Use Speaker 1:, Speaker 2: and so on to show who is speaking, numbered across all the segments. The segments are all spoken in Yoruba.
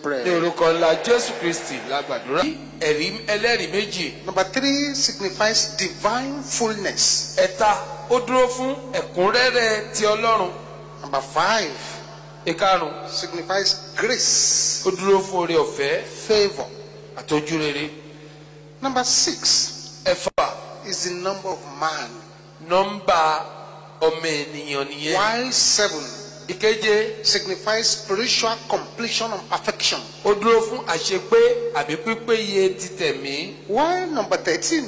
Speaker 1: pray.
Speaker 2: Ní orúkọ ńlá Jésù Kristi la gbàdúrà. Ẹ̀rí ẹlẹ́rìí méjì.
Speaker 1: Number 3 signifies divine fullness.
Speaker 2: Ẹ̀ta ó dúró fún ẹ̀kúnrẹ́rẹ́ ti Ọlọ́run.
Speaker 1: Number 5
Speaker 2: Ìkarùn
Speaker 1: signifies grace,
Speaker 2: ó dúró fún oore ọ̀fẹ́
Speaker 1: favor.
Speaker 2: àtọ́jú rere.
Speaker 1: Number 6
Speaker 2: Ẹ̀fà
Speaker 1: is the number of man,
Speaker 2: nọ́mbà ọmọ ènìyàn nìyẹn.
Speaker 1: while 7
Speaker 2: Ìkeje
Speaker 1: signifies spiritual completion and perfection.
Speaker 2: ó dúró fún àṣepé àbí pípéye ti tẹ̀mí.
Speaker 1: While number 13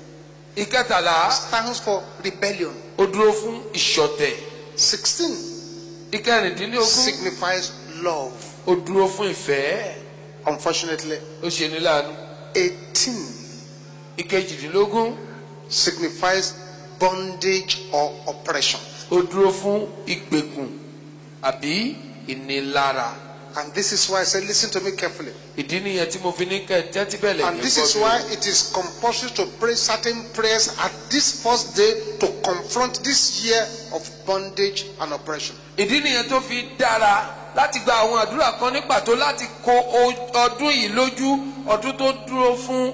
Speaker 2: Ìkẹtàlá
Speaker 1: stands for rebellion.
Speaker 2: ó dúró fún ìṣọ̀tẹ̀.
Speaker 1: 16
Speaker 2: Ìkẹrìndínlógún
Speaker 1: signifies love.
Speaker 2: ó dúró fún ìfẹ́.
Speaker 1: Unfortunately,
Speaker 2: Ó ṣe ní láàánú.
Speaker 1: 18
Speaker 2: Ìkejìdínlógún
Speaker 1: signifies bondage or oppression.
Speaker 2: ó dúró fún ìgbèkùn àbí ìnilára.
Speaker 1: And this is why I said, listen to me carefully.
Speaker 2: Ìdí nìyẹn tí mo fi ní kẹ́ tẹ́tí bẹ̀lẹ̀
Speaker 1: And this is why it is compulsory to pray certain prayers at this first day to confront this year of bondage and oppression.
Speaker 2: Ìdí nìyẹn tó fi dára láti gba àwọn àdúrà kan ní pàtó láti kó ọdún yìí lójú, ọdún tó dúró fún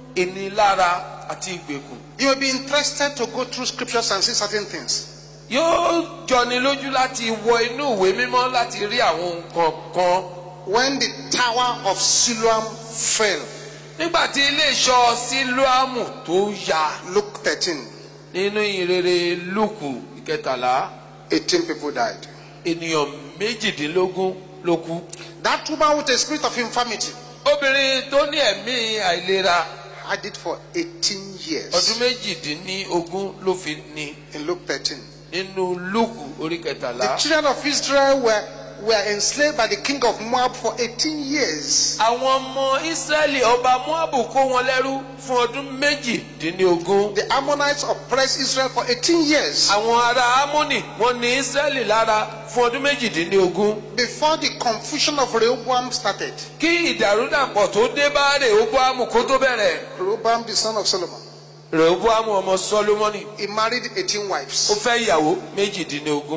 Speaker 2: ìnilára àti ìgbèkùn.
Speaker 1: You may be interested to go through scriptures and see certain things.
Speaker 2: Yóò jọni lójú láti wọ inú ìwé mímọ́ láti rí àwọn nǹkan kan.
Speaker 1: When the tower of Siloam fell,
Speaker 2: Nígbà tí ilé ìṣọ́ Sílóámù tó ya
Speaker 1: Luke 13,
Speaker 2: nínú ìrere Lúùkù ìkẹtàlá,
Speaker 1: 18 people died.
Speaker 2: ènìyàn méjìdínlógún ló kú.
Speaker 1: That woman with a spirit of infirmity
Speaker 2: Obìnrin tó ní ẹ̀mí àìlera
Speaker 1: had it for 18 years.
Speaker 2: ọdún méjìdínlógún ló fi ní
Speaker 1: In Luke 13.
Speaker 2: nínú Lúùkù orí kẹtàlá.
Speaker 1: The children of Israel were enslaved by the king of Moab for 18 years.
Speaker 2: Àwọn ọmọ Ísírẹ́lì ọba Móábù kó wọn lẹ́rú fún ọdún méjìdínlógún.
Speaker 1: The Ammonites oppressed Israel for 18 years.
Speaker 2: Àwọn ará Ámónì wọ́n ní Ísírẹ́lì lára fún ọdún méjìdínlógún.
Speaker 1: Before the confusion of Rehoboam started.
Speaker 2: Kí ìdàrúdàpọ̀ tó dé bá Rèhóbóámù kó tó bẹ̀rẹ̀.
Speaker 1: Rehoboam, the son of Solomon,
Speaker 2: Rèhóbóámù ọmọ Sólómọ́nì
Speaker 1: he married 18 wives.
Speaker 2: ó fẹ́ ìyàwó méjìdínlógún.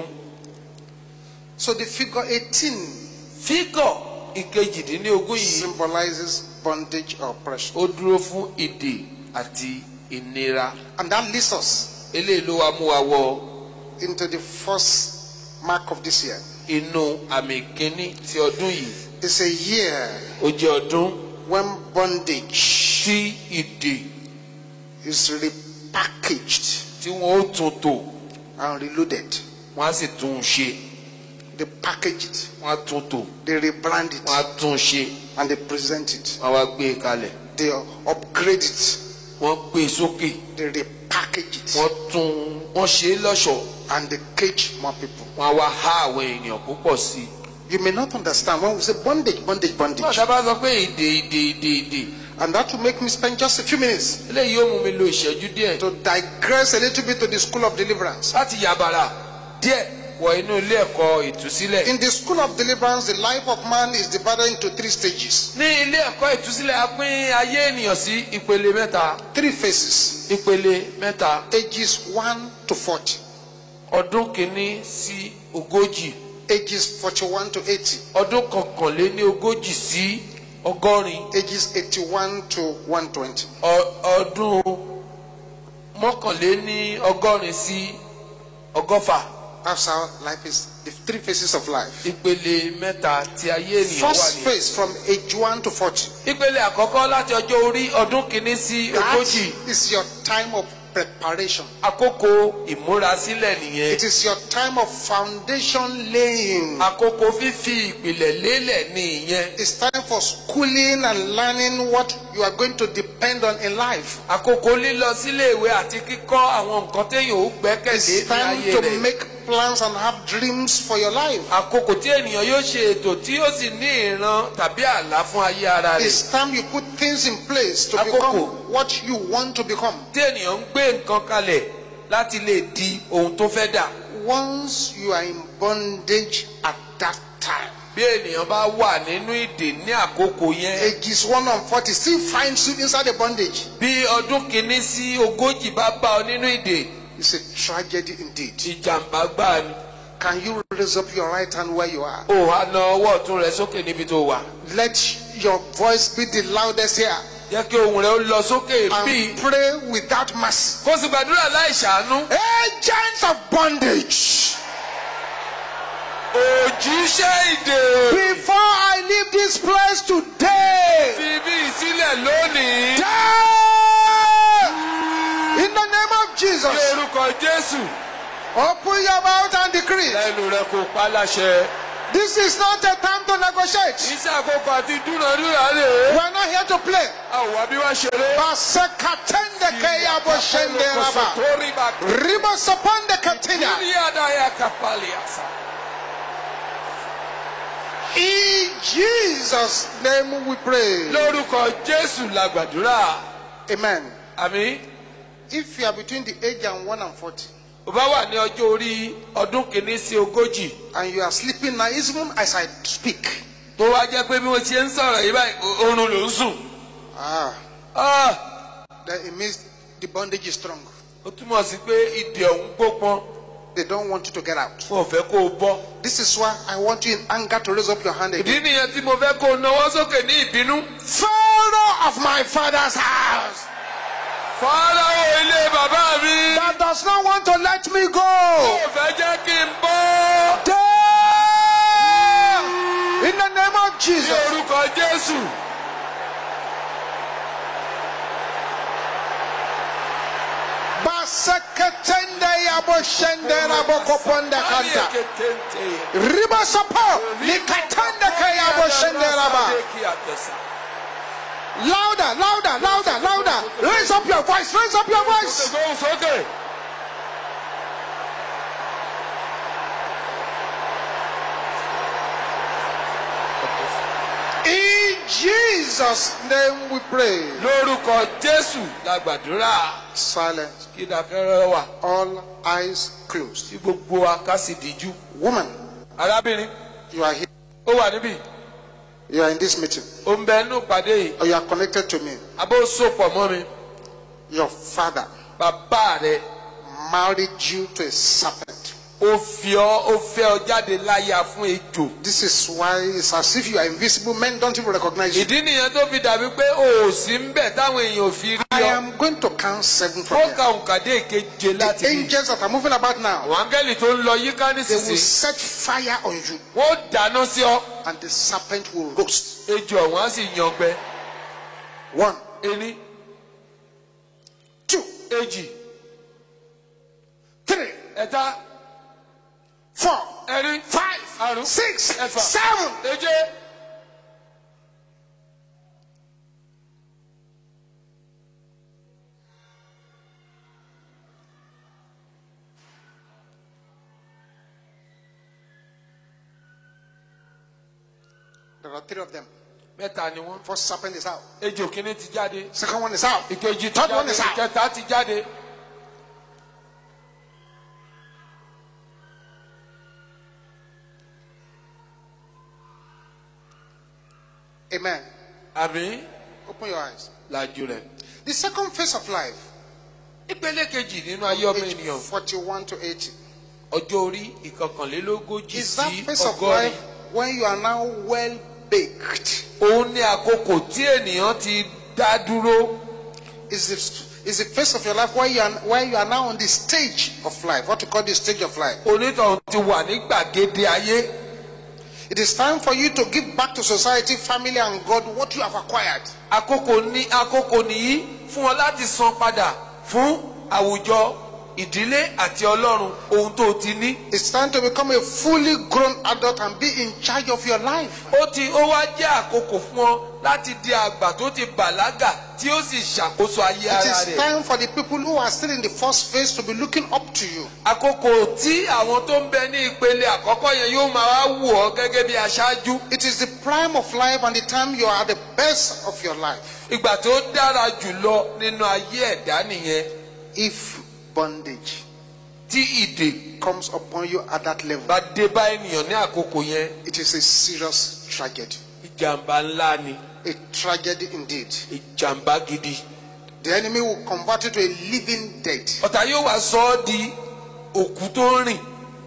Speaker 1: So the figure 18
Speaker 2: Fígọ̀ ìkejìdínlógún yìí
Speaker 1: symbolizes bondage or oppression.
Speaker 2: ó dúró fún ìdè àti ìnira.
Speaker 1: And that leads us
Speaker 2: Eléyìí ló wá mú wa wọ
Speaker 1: into the first mark of this year.
Speaker 2: inú àmì kínní ti ọdún yìí.
Speaker 1: It's a year
Speaker 2: Ó jẹ́ ọdún
Speaker 1: when bondage
Speaker 2: tí ìdè
Speaker 1: is repackaged
Speaker 2: tí wọ́n ó tún tò
Speaker 1: and reloaded.
Speaker 2: wọ́n á sì tún un ṣe.
Speaker 1: They package it,
Speaker 2: Wọ́n á tún tò
Speaker 1: they rebrand it,
Speaker 2: wọ́n á tún un ṣe.
Speaker 1: and they present it.
Speaker 2: Wọ́n á wá gbé e kalẹ̀.
Speaker 1: They upgrade it,
Speaker 2: Wọ́n gbé e sókè.
Speaker 1: they repackage it,
Speaker 2: Wọ́n ṣe é lọ́ṣọ̀ọ́.
Speaker 1: and they cage more people.
Speaker 2: Wọ́n á wá há àwọn èèyàn púpọ̀ sí i.
Speaker 1: You may not understand when we say bondage, bondage, bondage.
Speaker 2: Bọ́ọ̀dà bá sọ pé ìdè.
Speaker 1: And that will make me spend just a few minutes
Speaker 2: Eléyìí yóò mú mi lo ìṣẹ́jú díẹ̀
Speaker 1: to digress a little bit to the school of deliverance.
Speaker 2: láti yàbàrà díẹ̀ wọ inú ilé ẹ̀kọ́ ìtúsílẹ̀.
Speaker 1: In the school of deliverance, the life of man is divided into 3 stages,
Speaker 2: Ní ilé ẹ̀kọ́ ìtúsílẹ̀ a pín ayé ènìyàn sí ìpele mẹ́ta.
Speaker 1: 3 phases,
Speaker 2: Ìpele mẹ́ta.
Speaker 1: ages 1 to 40,
Speaker 2: Ọdún kìíní sí ogójì.
Speaker 1: ages 41 to 80,
Speaker 2: Ọdún kọkànléní ogójì sí ọgọ́rin.
Speaker 1: ages 81 to 120.
Speaker 2: Ọdún mọ́kànléní ọgọ́rin sí ọgọ́fà.
Speaker 1: That's how life is, the 3 phases of life.
Speaker 2: Ìpele mẹ́ta tí ayé ènìyàn wà
Speaker 1: First
Speaker 2: ní.
Speaker 1: phase from age 1 to 40.
Speaker 2: Ìpele àkọ́kọ́ láti ọjọ́ orí ọdún kìíní sí
Speaker 1: That
Speaker 2: ogójì.
Speaker 1: is your time of preparation.
Speaker 2: Àkókò ìmúrasílẹ̀ nìyẹn.
Speaker 1: It is your time of foundation laying.
Speaker 2: Àkókò fífi ìpìlẹ̀ lélẹ̀ ní ìyẹn.
Speaker 1: It's time for schooling and learning what you are going to depend on in life.
Speaker 2: Àkókò lílọ sílé ìwé àti kíkọ́ àwọn nǹkan téèyàn ó gbẹ́kẹ̀lé
Speaker 1: It's
Speaker 2: ní
Speaker 1: time
Speaker 2: ayé
Speaker 1: to
Speaker 2: rẹ̀.
Speaker 1: make plans and have dreams for your life.
Speaker 2: Àkókò tí ènìyàn yóò ṣe ètò tí yóò sì ní ìran tàbí àlá fún ayé ara rẹ̀.
Speaker 1: It's time you put things in place to
Speaker 2: Àkókò.
Speaker 1: become what you want to become.
Speaker 2: Tí ènìyàn ń gbé nǹkan kalẹ̀ láti lè di ohun tó fẹ́ dà.
Speaker 1: Once you are in bondage at that time,
Speaker 2: Bí ènìyàn bá wà nínú ìdè ní àkókò yẹn.
Speaker 1: ages 1 and 40 still finds you inside the bondage.
Speaker 2: Bí ọdún kìíní sí ogójì bá bá ọ nínú ìdè.
Speaker 1: It's a tragedy indeed.
Speaker 2: Ìjàmbá gbáà ni.
Speaker 1: Can you raise up your right hand where you are?
Speaker 2: ó wá na ọwọ́ ọ̀tún rẹ sókè níbi tó wà.
Speaker 1: Let your voice be the loudest here.
Speaker 2: Jẹ́ kí ohùn rẹ ó lọ sókè bí.
Speaker 1: And pray without mercy.
Speaker 2: Kó sì gbàdúrà láì ṣàánú.
Speaker 1: Agents of bondage.
Speaker 2: Òjíṣẹ́ ìdè.
Speaker 1: Before I leave this place today.
Speaker 2: Fi bí ìsílẹ̀ lónìí.
Speaker 1: In the name of Jesus.
Speaker 2: Ní orúkọ Jésù.
Speaker 1: Open your mouth and decree.
Speaker 2: Lẹ́nu rẹ kò pa láṣẹ.
Speaker 1: This is not a time to negotiate.
Speaker 2: Iṣẹ́ àkókò àti dúnàdúrà rè.
Speaker 1: We are not here to play.
Speaker 2: A ò wá bí wá ṣeré.
Speaker 1: Basekatende keyabo shende raba. Riba sapande katina. In Jesus' name we pray.
Speaker 2: Lórúkọ Jésù la gbàdúrà.
Speaker 1: Amen.
Speaker 2: Àmín.
Speaker 1: If you are between the age of 1 and 40.
Speaker 2: Ó bá wà ní ọjọ́ orí ọdún kìíní sí ogójì.
Speaker 1: And you are sleeping now, even as I speak.
Speaker 2: Tó wá jẹ́ pé bí mo ṣe ń sọ̀rọ̀ yìí báyìí, oorun ló ń sùn.
Speaker 1: Then it means the bondage is strong.
Speaker 2: Ó túmọ̀ sí pé ìdè ọ̀hún gbópọn.
Speaker 1: They don't want you to get out.
Speaker 2: Wọ́n fẹ́ kó o bọ́.
Speaker 1: This is why I want you in anger to raise up your hand again.
Speaker 2: Ìdí nìyẹn tí mo fẹ́ kó o nawọ́ sókè ní ìbínú.
Speaker 1: Pharaoh of my father's house.
Speaker 2: Fáráò ilé bàbá mi.
Speaker 1: That does not want to let me go.
Speaker 2: Ó fẹ́ jẹ́ kí n bọ́.
Speaker 1: In the name of Jesus.
Speaker 2: Ní orúkọ Jésù.
Speaker 1: Baseketende yabo shende rabo koponde kanta. Riba sapo likatende kayabo shende raba. Louder, louder, louder, louder. Raise up your voice, raise up your voice. In Jesus' name we pray.
Speaker 2: Lórúkọ Jésù la gbàdúrà.
Speaker 1: Silence.
Speaker 2: Kí ìdákẹ́rẹ́ wà.
Speaker 1: All eyes closed.
Speaker 2: Tí gbogbo wa ká sì díjú.
Speaker 1: Woman,
Speaker 2: Arábìnrin,
Speaker 1: you are here.
Speaker 2: ó wà níbí.
Speaker 1: You are in this meeting.
Speaker 2: Ó ń bẹ inú ìpàdé yìí.
Speaker 1: Or you are connected to me.
Speaker 2: Abó sopọ̀ mọ́ mi.
Speaker 1: Your father
Speaker 2: Bàbá rẹ̀
Speaker 1: married you to a serpent.
Speaker 2: ó fẹ́ ọ jáde láyà fún ejò.
Speaker 1: This is why it's as if you are invisible. Men don't even recognize you.
Speaker 2: Ìdí nìyẹn tó fi dàbí pé o ò sí ń bẹ̀ táwọn èèyàn ò fi rí
Speaker 1: I
Speaker 2: ọ.
Speaker 1: am going to count 7 from
Speaker 2: Ó
Speaker 1: here.
Speaker 2: ka òǹkàdé ìkeje láti
Speaker 1: The
Speaker 2: rí.
Speaker 1: angels that are moving about now,
Speaker 2: Àwọn áńgẹ́lì tó ń lọ yíká
Speaker 1: they will
Speaker 2: nísinsìnyí.
Speaker 1: set fire on you,
Speaker 2: Wọ́n dáná sí ọ.
Speaker 1: and the serpent will roast.
Speaker 2: Ejò ọ̀hún á sì yangbẹ.
Speaker 1: 1,
Speaker 2: Ení,
Speaker 1: 2,
Speaker 2: èjì,
Speaker 1: 3,
Speaker 2: ẹ̀ta,
Speaker 1: 4,
Speaker 2: ẹ̀rin,
Speaker 1: 5,
Speaker 2: àrún,
Speaker 1: 6,
Speaker 2: ẹ̀fà,
Speaker 1: 7.
Speaker 2: èje.
Speaker 1: There are 3 of them.
Speaker 2: Mẹ́ta ni wọ́n.
Speaker 1: First serpent is out.
Speaker 2: Ejò kìíní ti jáde.
Speaker 1: Second one is out.
Speaker 2: Ìkejì ti
Speaker 1: Third one
Speaker 2: jáde.
Speaker 1: is out.
Speaker 2: Ìkẹta ti jáde.
Speaker 1: Amen.
Speaker 2: Àmín.
Speaker 1: Open your eyes.
Speaker 2: Làjú rẹ̀.
Speaker 1: The second phase of life,
Speaker 2: Ìpele kejì nínú ayé ọmọ
Speaker 1: age
Speaker 2: ènìyàn.
Speaker 1: 41 to 80.
Speaker 2: Ọjọ́ orí ìkọkànlélógójì
Speaker 1: Is that
Speaker 2: sí
Speaker 1: phase of
Speaker 2: ọgọ́rin.
Speaker 1: life when you are now well baked?
Speaker 2: Òun ní àkókò tí ènìyàn ti dá dúró.
Speaker 1: Is the phase of your life where you are now on the stage of life, what you call the stage of life.
Speaker 2: Onítọ̀hún ti wà ní gbàgede ayé.
Speaker 1: It is time for you to give back to society, family, and God what you have acquired.
Speaker 2: Àkókò nìyí fún ọ láti san padà fún àwùjọ, ìdílé àti Ọlọ́run ohun tó ti ní.
Speaker 1: It's time to become a fully grown adult and be in charge of your life.
Speaker 2: Ó wá jẹ́ àkókò fún ọ láti di àgbà tó ti bàlágà tí ó sì ṣàkóso ayé
Speaker 1: It
Speaker 2: ara
Speaker 1: is
Speaker 2: rẹ̀.
Speaker 1: time for the people who are still in the first phase to be looking up to you.
Speaker 2: Àkókò tí àwọn tó ń bẹ ní ìpele àkọ́kọ́ yẹn yóò máa wá wù ọ́ gẹ́gẹ́ bí aṣáájú.
Speaker 1: It is the prime of life and the time you are at the best of your life.
Speaker 2: Ìgbà tó dára jùlọ nínú ayé ẹ̀dá nìyẹn.
Speaker 1: If bondage
Speaker 2: Tí ìdè
Speaker 1: comes upon you at that level,
Speaker 2: bá dé bá ènìyàn ní àkókò yẹn,
Speaker 1: it is a serious tragedy.
Speaker 2: ìjàmbá ńlá ni.
Speaker 1: A tragedy indeed.
Speaker 2: Ìjàmbá gidi.
Speaker 1: The enemy will convert you to a living dead.
Speaker 2: Ọ̀tá yóò wá sọ ọ́ di òkú tó ń rìn.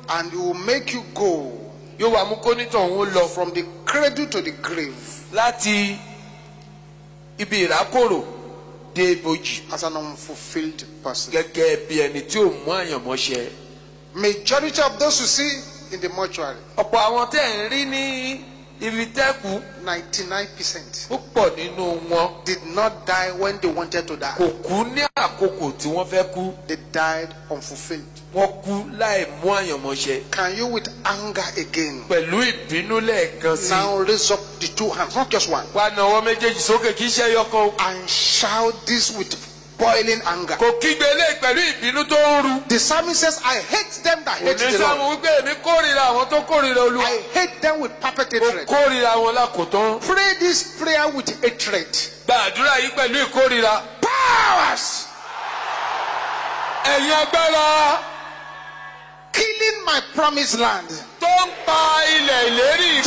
Speaker 1: And it will make you go
Speaker 2: yóò wá mú kónítọ̀ òun lọ
Speaker 1: from the cradle to the grave
Speaker 2: láti ibi ìrákòrò dé ibojì
Speaker 1: as an unfulfilled person.
Speaker 2: gẹ́gẹ́ bí ẹni tí ò mú àyànmọ́ṣẹ.
Speaker 1: Majority of those you see in the mortuary,
Speaker 2: ọ̀pọ̀ àwọn tẹ́ ń rí ní ibi tẹ́kù
Speaker 1: 99%
Speaker 2: púpọ̀ nínú wọn
Speaker 1: did not die when they wanted to die.
Speaker 2: kò kú ní àkókò tí wọ́n fẹ́ kú.
Speaker 1: They died unfulfilled.
Speaker 2: wọ́n kú láì mú àyànmọ́ṣẹ.
Speaker 1: Can you with anger again
Speaker 2: pẹ̀lú ìbínú lẹ́ẹ̀kan sí.
Speaker 1: now raise up the two hands, not just one,
Speaker 2: wá na ọwọ́ méjèèjì sókè kì í ṣe ẹyọkan.
Speaker 1: and shout this with boiling anger?
Speaker 2: kò kígbe lé pẹ̀lú ìbínú tó ń ru.
Speaker 1: The psalmist says, I hate them that hate the
Speaker 2: onísàmù
Speaker 1: Lord.
Speaker 2: wípé èmi kórìíra àwọn tó kórìíra Olúwa.
Speaker 1: I hate them with perfect
Speaker 2: ó
Speaker 1: hatred.
Speaker 2: kórìíra wọn lákòótán.
Speaker 1: Pray this prayer with hatred.
Speaker 2: gbàdúrà yìí pẹ̀lú ìkórìíra.
Speaker 1: Powers
Speaker 2: ẹ̀yin agbára
Speaker 1: killing my promised land.
Speaker 2: tó ń pa ilẹ̀ ìlérí.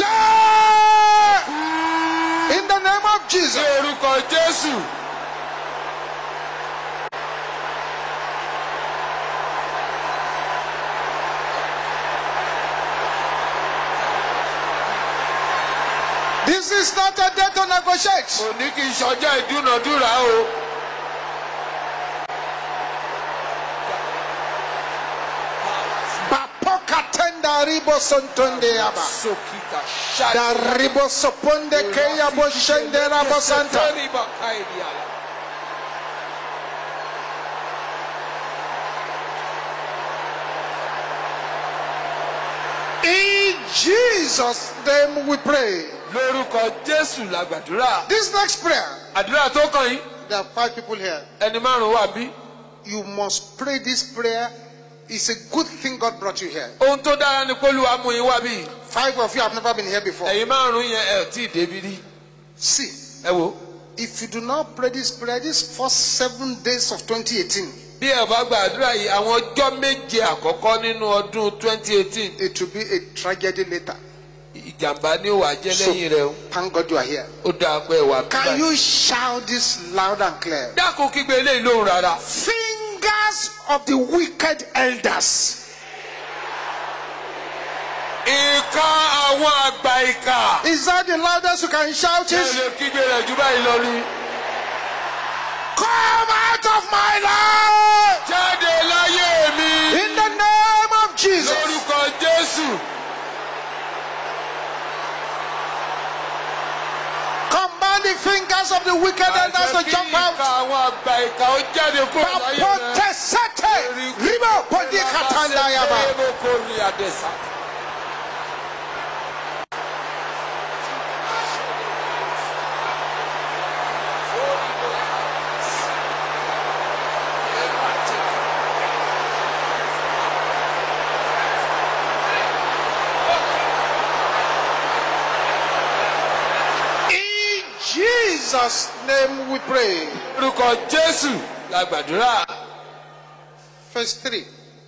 Speaker 1: Die! In the name of
Speaker 2: ní
Speaker 1: Jesus.
Speaker 2: orúkọ Jésù.
Speaker 1: This is not a day to negotiate.
Speaker 2: òní kì í ṣọjọ́ ìdúnàdúrà o.
Speaker 1: Bapokatenda ribo sontonde yaba.
Speaker 2: sókítà
Speaker 1: Da
Speaker 2: ṣáàtì.
Speaker 1: ribo soponde keya bo shende rabo santa. In Jesus' name we pray.
Speaker 2: lórúkọ Jésù la gbàdúrà.
Speaker 1: This next prayer,
Speaker 2: àdúrà tó kàn yín
Speaker 1: there are 5 people here.
Speaker 2: ẹni márùn-ún wà bí.
Speaker 1: You must pray this prayer. It's a good thing God brought you here.
Speaker 2: ohun tó dára ni Olúwa mú yín wá bí.
Speaker 1: 5 of you have never been here before.
Speaker 2: ẹ̀yin márùn-ún yẹn ẹ̀ tí ì débi rí.
Speaker 1: See,
Speaker 2: ẹ wo
Speaker 1: if you do not pray this prayer, these first 7 days of 2018,
Speaker 2: bí ẹ bá gbàdúrà yìí àwọn ọjọ́ méje àkọ́kọ́ nínú ọdún 2018
Speaker 1: it will be a tragedy later.
Speaker 2: ìjàmbá ni ó wà jẹ́ lẹ́yìn rẹ̀ o.
Speaker 1: Thank God you are here.
Speaker 2: ó dáa pé ẹ wà
Speaker 1: Can
Speaker 2: bíbá.
Speaker 1: you shout this loud and clear?
Speaker 2: dákun kígbe eléyìí lóhùn rárá.
Speaker 1: Fingers of the wicked elders
Speaker 2: ìka àwọn àgbà ìka.
Speaker 1: Is that the loudest you can shout
Speaker 2: ẹ
Speaker 1: it?
Speaker 2: lè kígbe rẹ̀ jù báyìí lọ rí.
Speaker 1: Come out of my life!
Speaker 2: jáde láyé mi.
Speaker 1: In the name of Jesus.
Speaker 2: lórúkọ Jésù.
Speaker 1: Command the fingers of the wicked elders to jump out.
Speaker 2: ìka àwọn àgbà ìka ó jáde kúrò láyé rẹ̀.
Speaker 1: Bapotesete, ribo podi katanda yaba. In Jesus' name we pray.
Speaker 2: lórúkọ Jésù la gbàdúrà.
Speaker 1: Verse 3.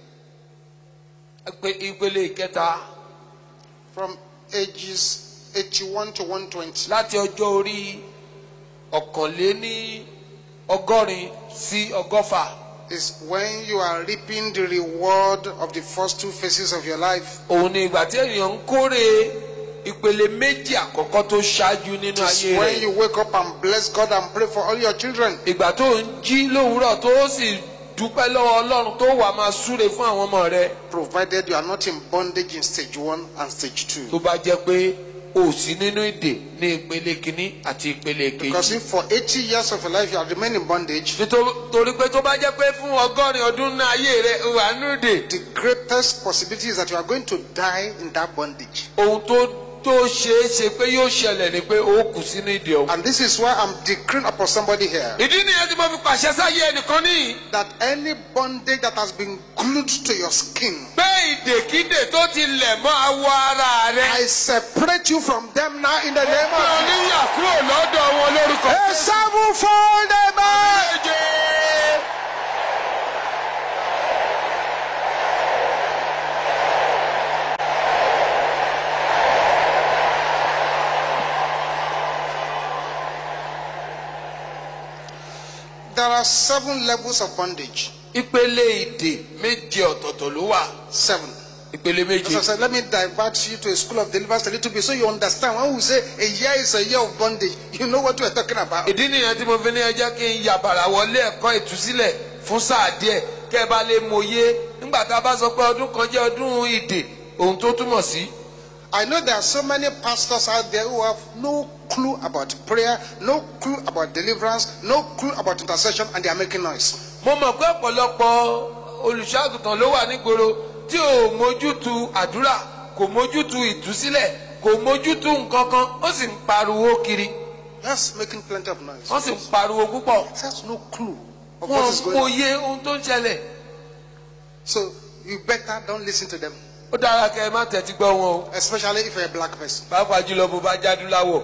Speaker 2: ìpele ìkẹta
Speaker 1: From ages 81 to 120.
Speaker 2: láti ọjọ́ orí ọ̀kànléní ọgọ́rin sí ọgọ́fà.
Speaker 1: Is when you are reaping the reward of the first 2 phases of your life.
Speaker 2: òun ni ìgbà tí ènìyàn ń kórè ìpele méjì àkọ́kọ́ tó ṣáájú nínú
Speaker 1: It is
Speaker 2: ayé
Speaker 1: when
Speaker 2: rẹ̀.
Speaker 1: you wake up and bless God and pray for all your children.
Speaker 2: ìgbà tó ń jí lówùúrọ̀ tó sì dúpẹ́ lọ́wọ́ Ọlọ́run tó wà máa súre fún àwọn ọmọ rẹ̀.
Speaker 1: Provided you are not in bondage in stage 1 and stage 2.
Speaker 2: tó bá jẹ́ pé o sí nínú ìdè ní ìpele kìíní àti ìpele
Speaker 1: Because
Speaker 2: kejì.
Speaker 1: if for 80 years of your life you have remained in bondage,
Speaker 2: nítorí pé tó bá jẹ́ pé fún ọgọ́rin ọdún náà ayé rẹ̀ wà nínú ìdè.
Speaker 1: the greatest possibility is that you are going to die in that bondage.
Speaker 2: ohun tó ṣeé ṣe pé yóò ṣẹlẹ̀ ni pé ó kù sínú ìdè ọ̀hún.
Speaker 1: And this is why I'm decreeing upon somebody here
Speaker 2: ìdí nìyẹn tí mo fi pàṣẹ sáyé ẹnìkan níyì.
Speaker 1: that any bondage that has been glued to your skin,
Speaker 2: pé ìdèkídè tó ti lẹ̀ mọ́ awọ ara rẹ̀.
Speaker 1: I separate you from them now in the name
Speaker 2: pé
Speaker 1: of Jesus.
Speaker 2: oníyà kúrò lọ́dọ̀ wọn lórúkọ.
Speaker 1: A 7-fold amen.
Speaker 2: méje.
Speaker 1: There are 7 levels of bondage.
Speaker 2: ìpele ìdè méje ọ̀tọ̀ọ̀tọ̀ ló wà.
Speaker 1: 7.
Speaker 2: ìpele méje.
Speaker 1: So I said, let me divert you to a school of deliverance a little bit so you understand. When we say a year is a year of bondage, you know what we are talking about.
Speaker 2: ìdí nìyẹn tí mo fi ní ẹ jẹ́ kí n yàbàrà wọlé ẹ̀kọ́ ìtúsílẹ̀ fún sáà díẹ̀ kẹ́ ẹ bá lè mòye nígbà tá a bá sọ pé ọdún kan jẹ́ ọdún ìdè ohun tó túmọ̀ sí.
Speaker 1: I know there are so many pastors out there who have no clue about prayer, no clue about deliverance, no clue about intercession, and they are making noise.
Speaker 2: mo mọ̀ pé ọ̀pọ̀lọpọ̀ olùṣọ́àgùtàn ló wà nígboro tí ò mójútu àdúrà kò mójútu ìtúsílẹ̀ kò mójútu nǹkan kan ó sì ń pariwo kiri.
Speaker 1: Just making plenty of noise.
Speaker 2: wọ́n sì ń pariwo púpọ̀.
Speaker 1: He has no clue of what is going on.
Speaker 2: wọ́n mòye ohun tó ń ṣẹlẹ̀.
Speaker 1: So you better don't listen to them.
Speaker 2: ó dára kẹ́ ẹ má tẹ́tí gbọ́ wọn o.
Speaker 1: Especially if you're a black person.
Speaker 2: pàápàá jùlọ bó bá jádúláwọ̀.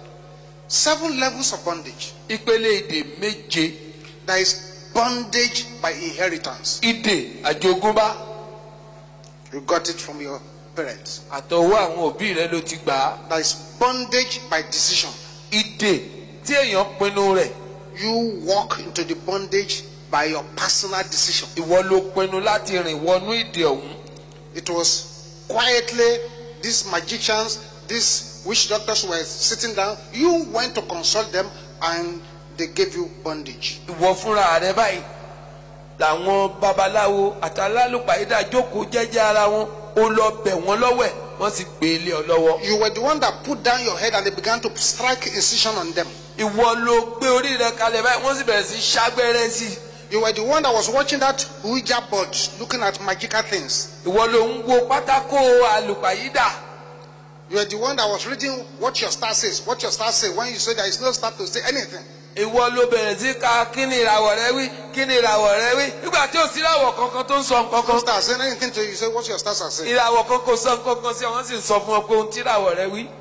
Speaker 1: 7 levels of bondage.
Speaker 2: ìpele ìdè méje.
Speaker 1: There is bondage by inheritance.
Speaker 2: ìdè àjogúnbá.
Speaker 1: You got it from your parents.
Speaker 2: àtọwọ́ àwọn òbí rẹ ló ti gbà á.
Speaker 1: There is bondage by decision.
Speaker 2: ìdè tí èèyàn pinnu rẹ̀.
Speaker 1: You walk into the bondage by your personal decision.
Speaker 2: ìwọ ló pinnu láti rìn wọnú ìdè ọ̀hún.
Speaker 1: It was quietly these magicians, these witch doctors were sitting down. You went to consult them and they gave you bondage.
Speaker 2: ìwọ fúnra rẹ báyìí làwọn babaláwo àtàlálùpàídà jókòó jẹ́jẹ́ ara wọn ó lọ bẹ̀ wọ́n lọ́wẹ̀ wọ́n sì gbé ilé ọ lọ́wọ́.
Speaker 1: You were the one that put down your head and they began to strike incision on them.
Speaker 2: ìwọ ló gbé orí rẹ kalẹ̀ báyìí wọ́n sì bẹ̀rẹ̀ sí ṣàgbẹ́rẹ́ sí i.
Speaker 1: You were the one that was watching that Ouija board, looking at magical things.
Speaker 2: ìwọ ló ń wo pátákó àlùpàídà.
Speaker 1: You were the one that was reading what your star says. What your star says when you say there is no star to say anything.
Speaker 2: ìwọ ló bẹ̀rẹ̀ sí ka kí ni ìràwọ̀ rẹ wí kí ni ìràwọ̀ rẹ wí nígbà tí ò sí ìràwọ̀ kankan tó ń sọ
Speaker 1: No
Speaker 2: nǹkankan.
Speaker 1: star saying anything to you. You say what your stars are saying.
Speaker 2: ìràwọ̀ kankan sọ nǹkankan sí ọ wọ́n sì ń sọ fún ọ pé ohun tí ìràwọ̀ rẹ wí.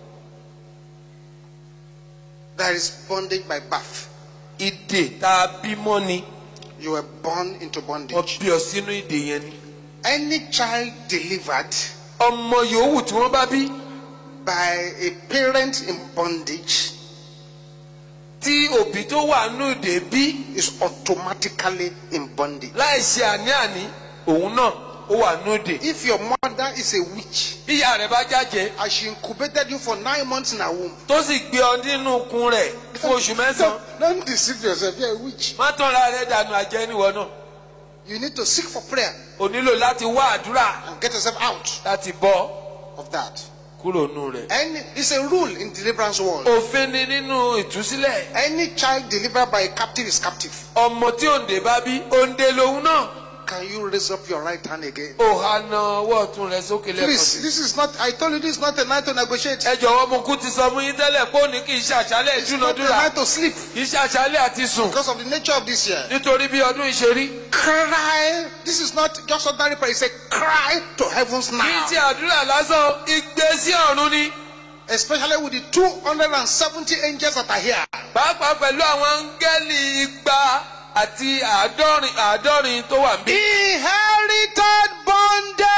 Speaker 1: There is bondage by birth.
Speaker 2: ìdè tá a bímọ ni.
Speaker 1: You were born into
Speaker 2: wọ́n
Speaker 1: bondage.
Speaker 2: bí ọ sínú ìdè yẹn ni.
Speaker 1: Any child delivered
Speaker 2: ọmọ yòówù tí wọ́n bá bí.
Speaker 1: by a parent in bondage
Speaker 2: tí òbí tó wà nínú ìdè bí.
Speaker 1: is automatically in bondage.
Speaker 2: láì ṣe àní-àní òun náà ó wà nínú ìdè.
Speaker 1: If your mother is a witch
Speaker 2: bí ìyá rẹ̀ bá jájẹ́
Speaker 1: and she incubated you for 9 months in her womb,
Speaker 2: tó sì gbé ọ nínú ikùn rẹ̀ fún oṣù mẹ́sàn-án.
Speaker 1: don't deceive yourself. You're a witch.
Speaker 2: má tọ́ra rẹ̀ dànù àjẹ́ níwọ náà.
Speaker 1: You need to seek for prayer
Speaker 2: o nílò láti wá àdúrà
Speaker 1: and get yourself out
Speaker 2: láti bọ́
Speaker 1: of that.
Speaker 2: kúrò nínú rẹ̀.
Speaker 1: And it's a rule in deliverance world.
Speaker 2: òfin ni nínú ìtúsílẹ̀.
Speaker 1: Any child delivered by a captive is captive.
Speaker 2: ọmọ tí òǹdè bá bí òǹdè lòun náà.
Speaker 1: Can you raise up your right hand again?
Speaker 2: ó ha na ọwọ́ ọ̀tún rẹ̀ sókè lẹ́ẹ̀kan
Speaker 1: Please,
Speaker 2: sí.
Speaker 1: this is not, I told you this is not a night to negotiate.
Speaker 2: ẹ jọ̀wọ́ mo kú ti sọ fún yín tẹ́lẹ̀ pé òní kì í ṣe àṣálẹ̀
Speaker 1: It's not a
Speaker 2: ìdúnadúrà
Speaker 1: night to sleep
Speaker 2: kì í ṣe àṣálẹ̀ àti sùn
Speaker 1: because of the nature of this year.
Speaker 2: nítorí bí ọdún ìṣerí.
Speaker 1: Cry. This is not just ordinary prayer. It's a cry to heavens
Speaker 2: kì í ṣe
Speaker 1: now.
Speaker 2: àdúrà lásán igbe sí ọ̀run ni.
Speaker 1: Especially with the 270 angels that are here.
Speaker 2: pàápàá pẹ̀lú àwọn áńgẹ́lì igba àti àádọ́rin tó wà níbí.
Speaker 1: Inherited bondage.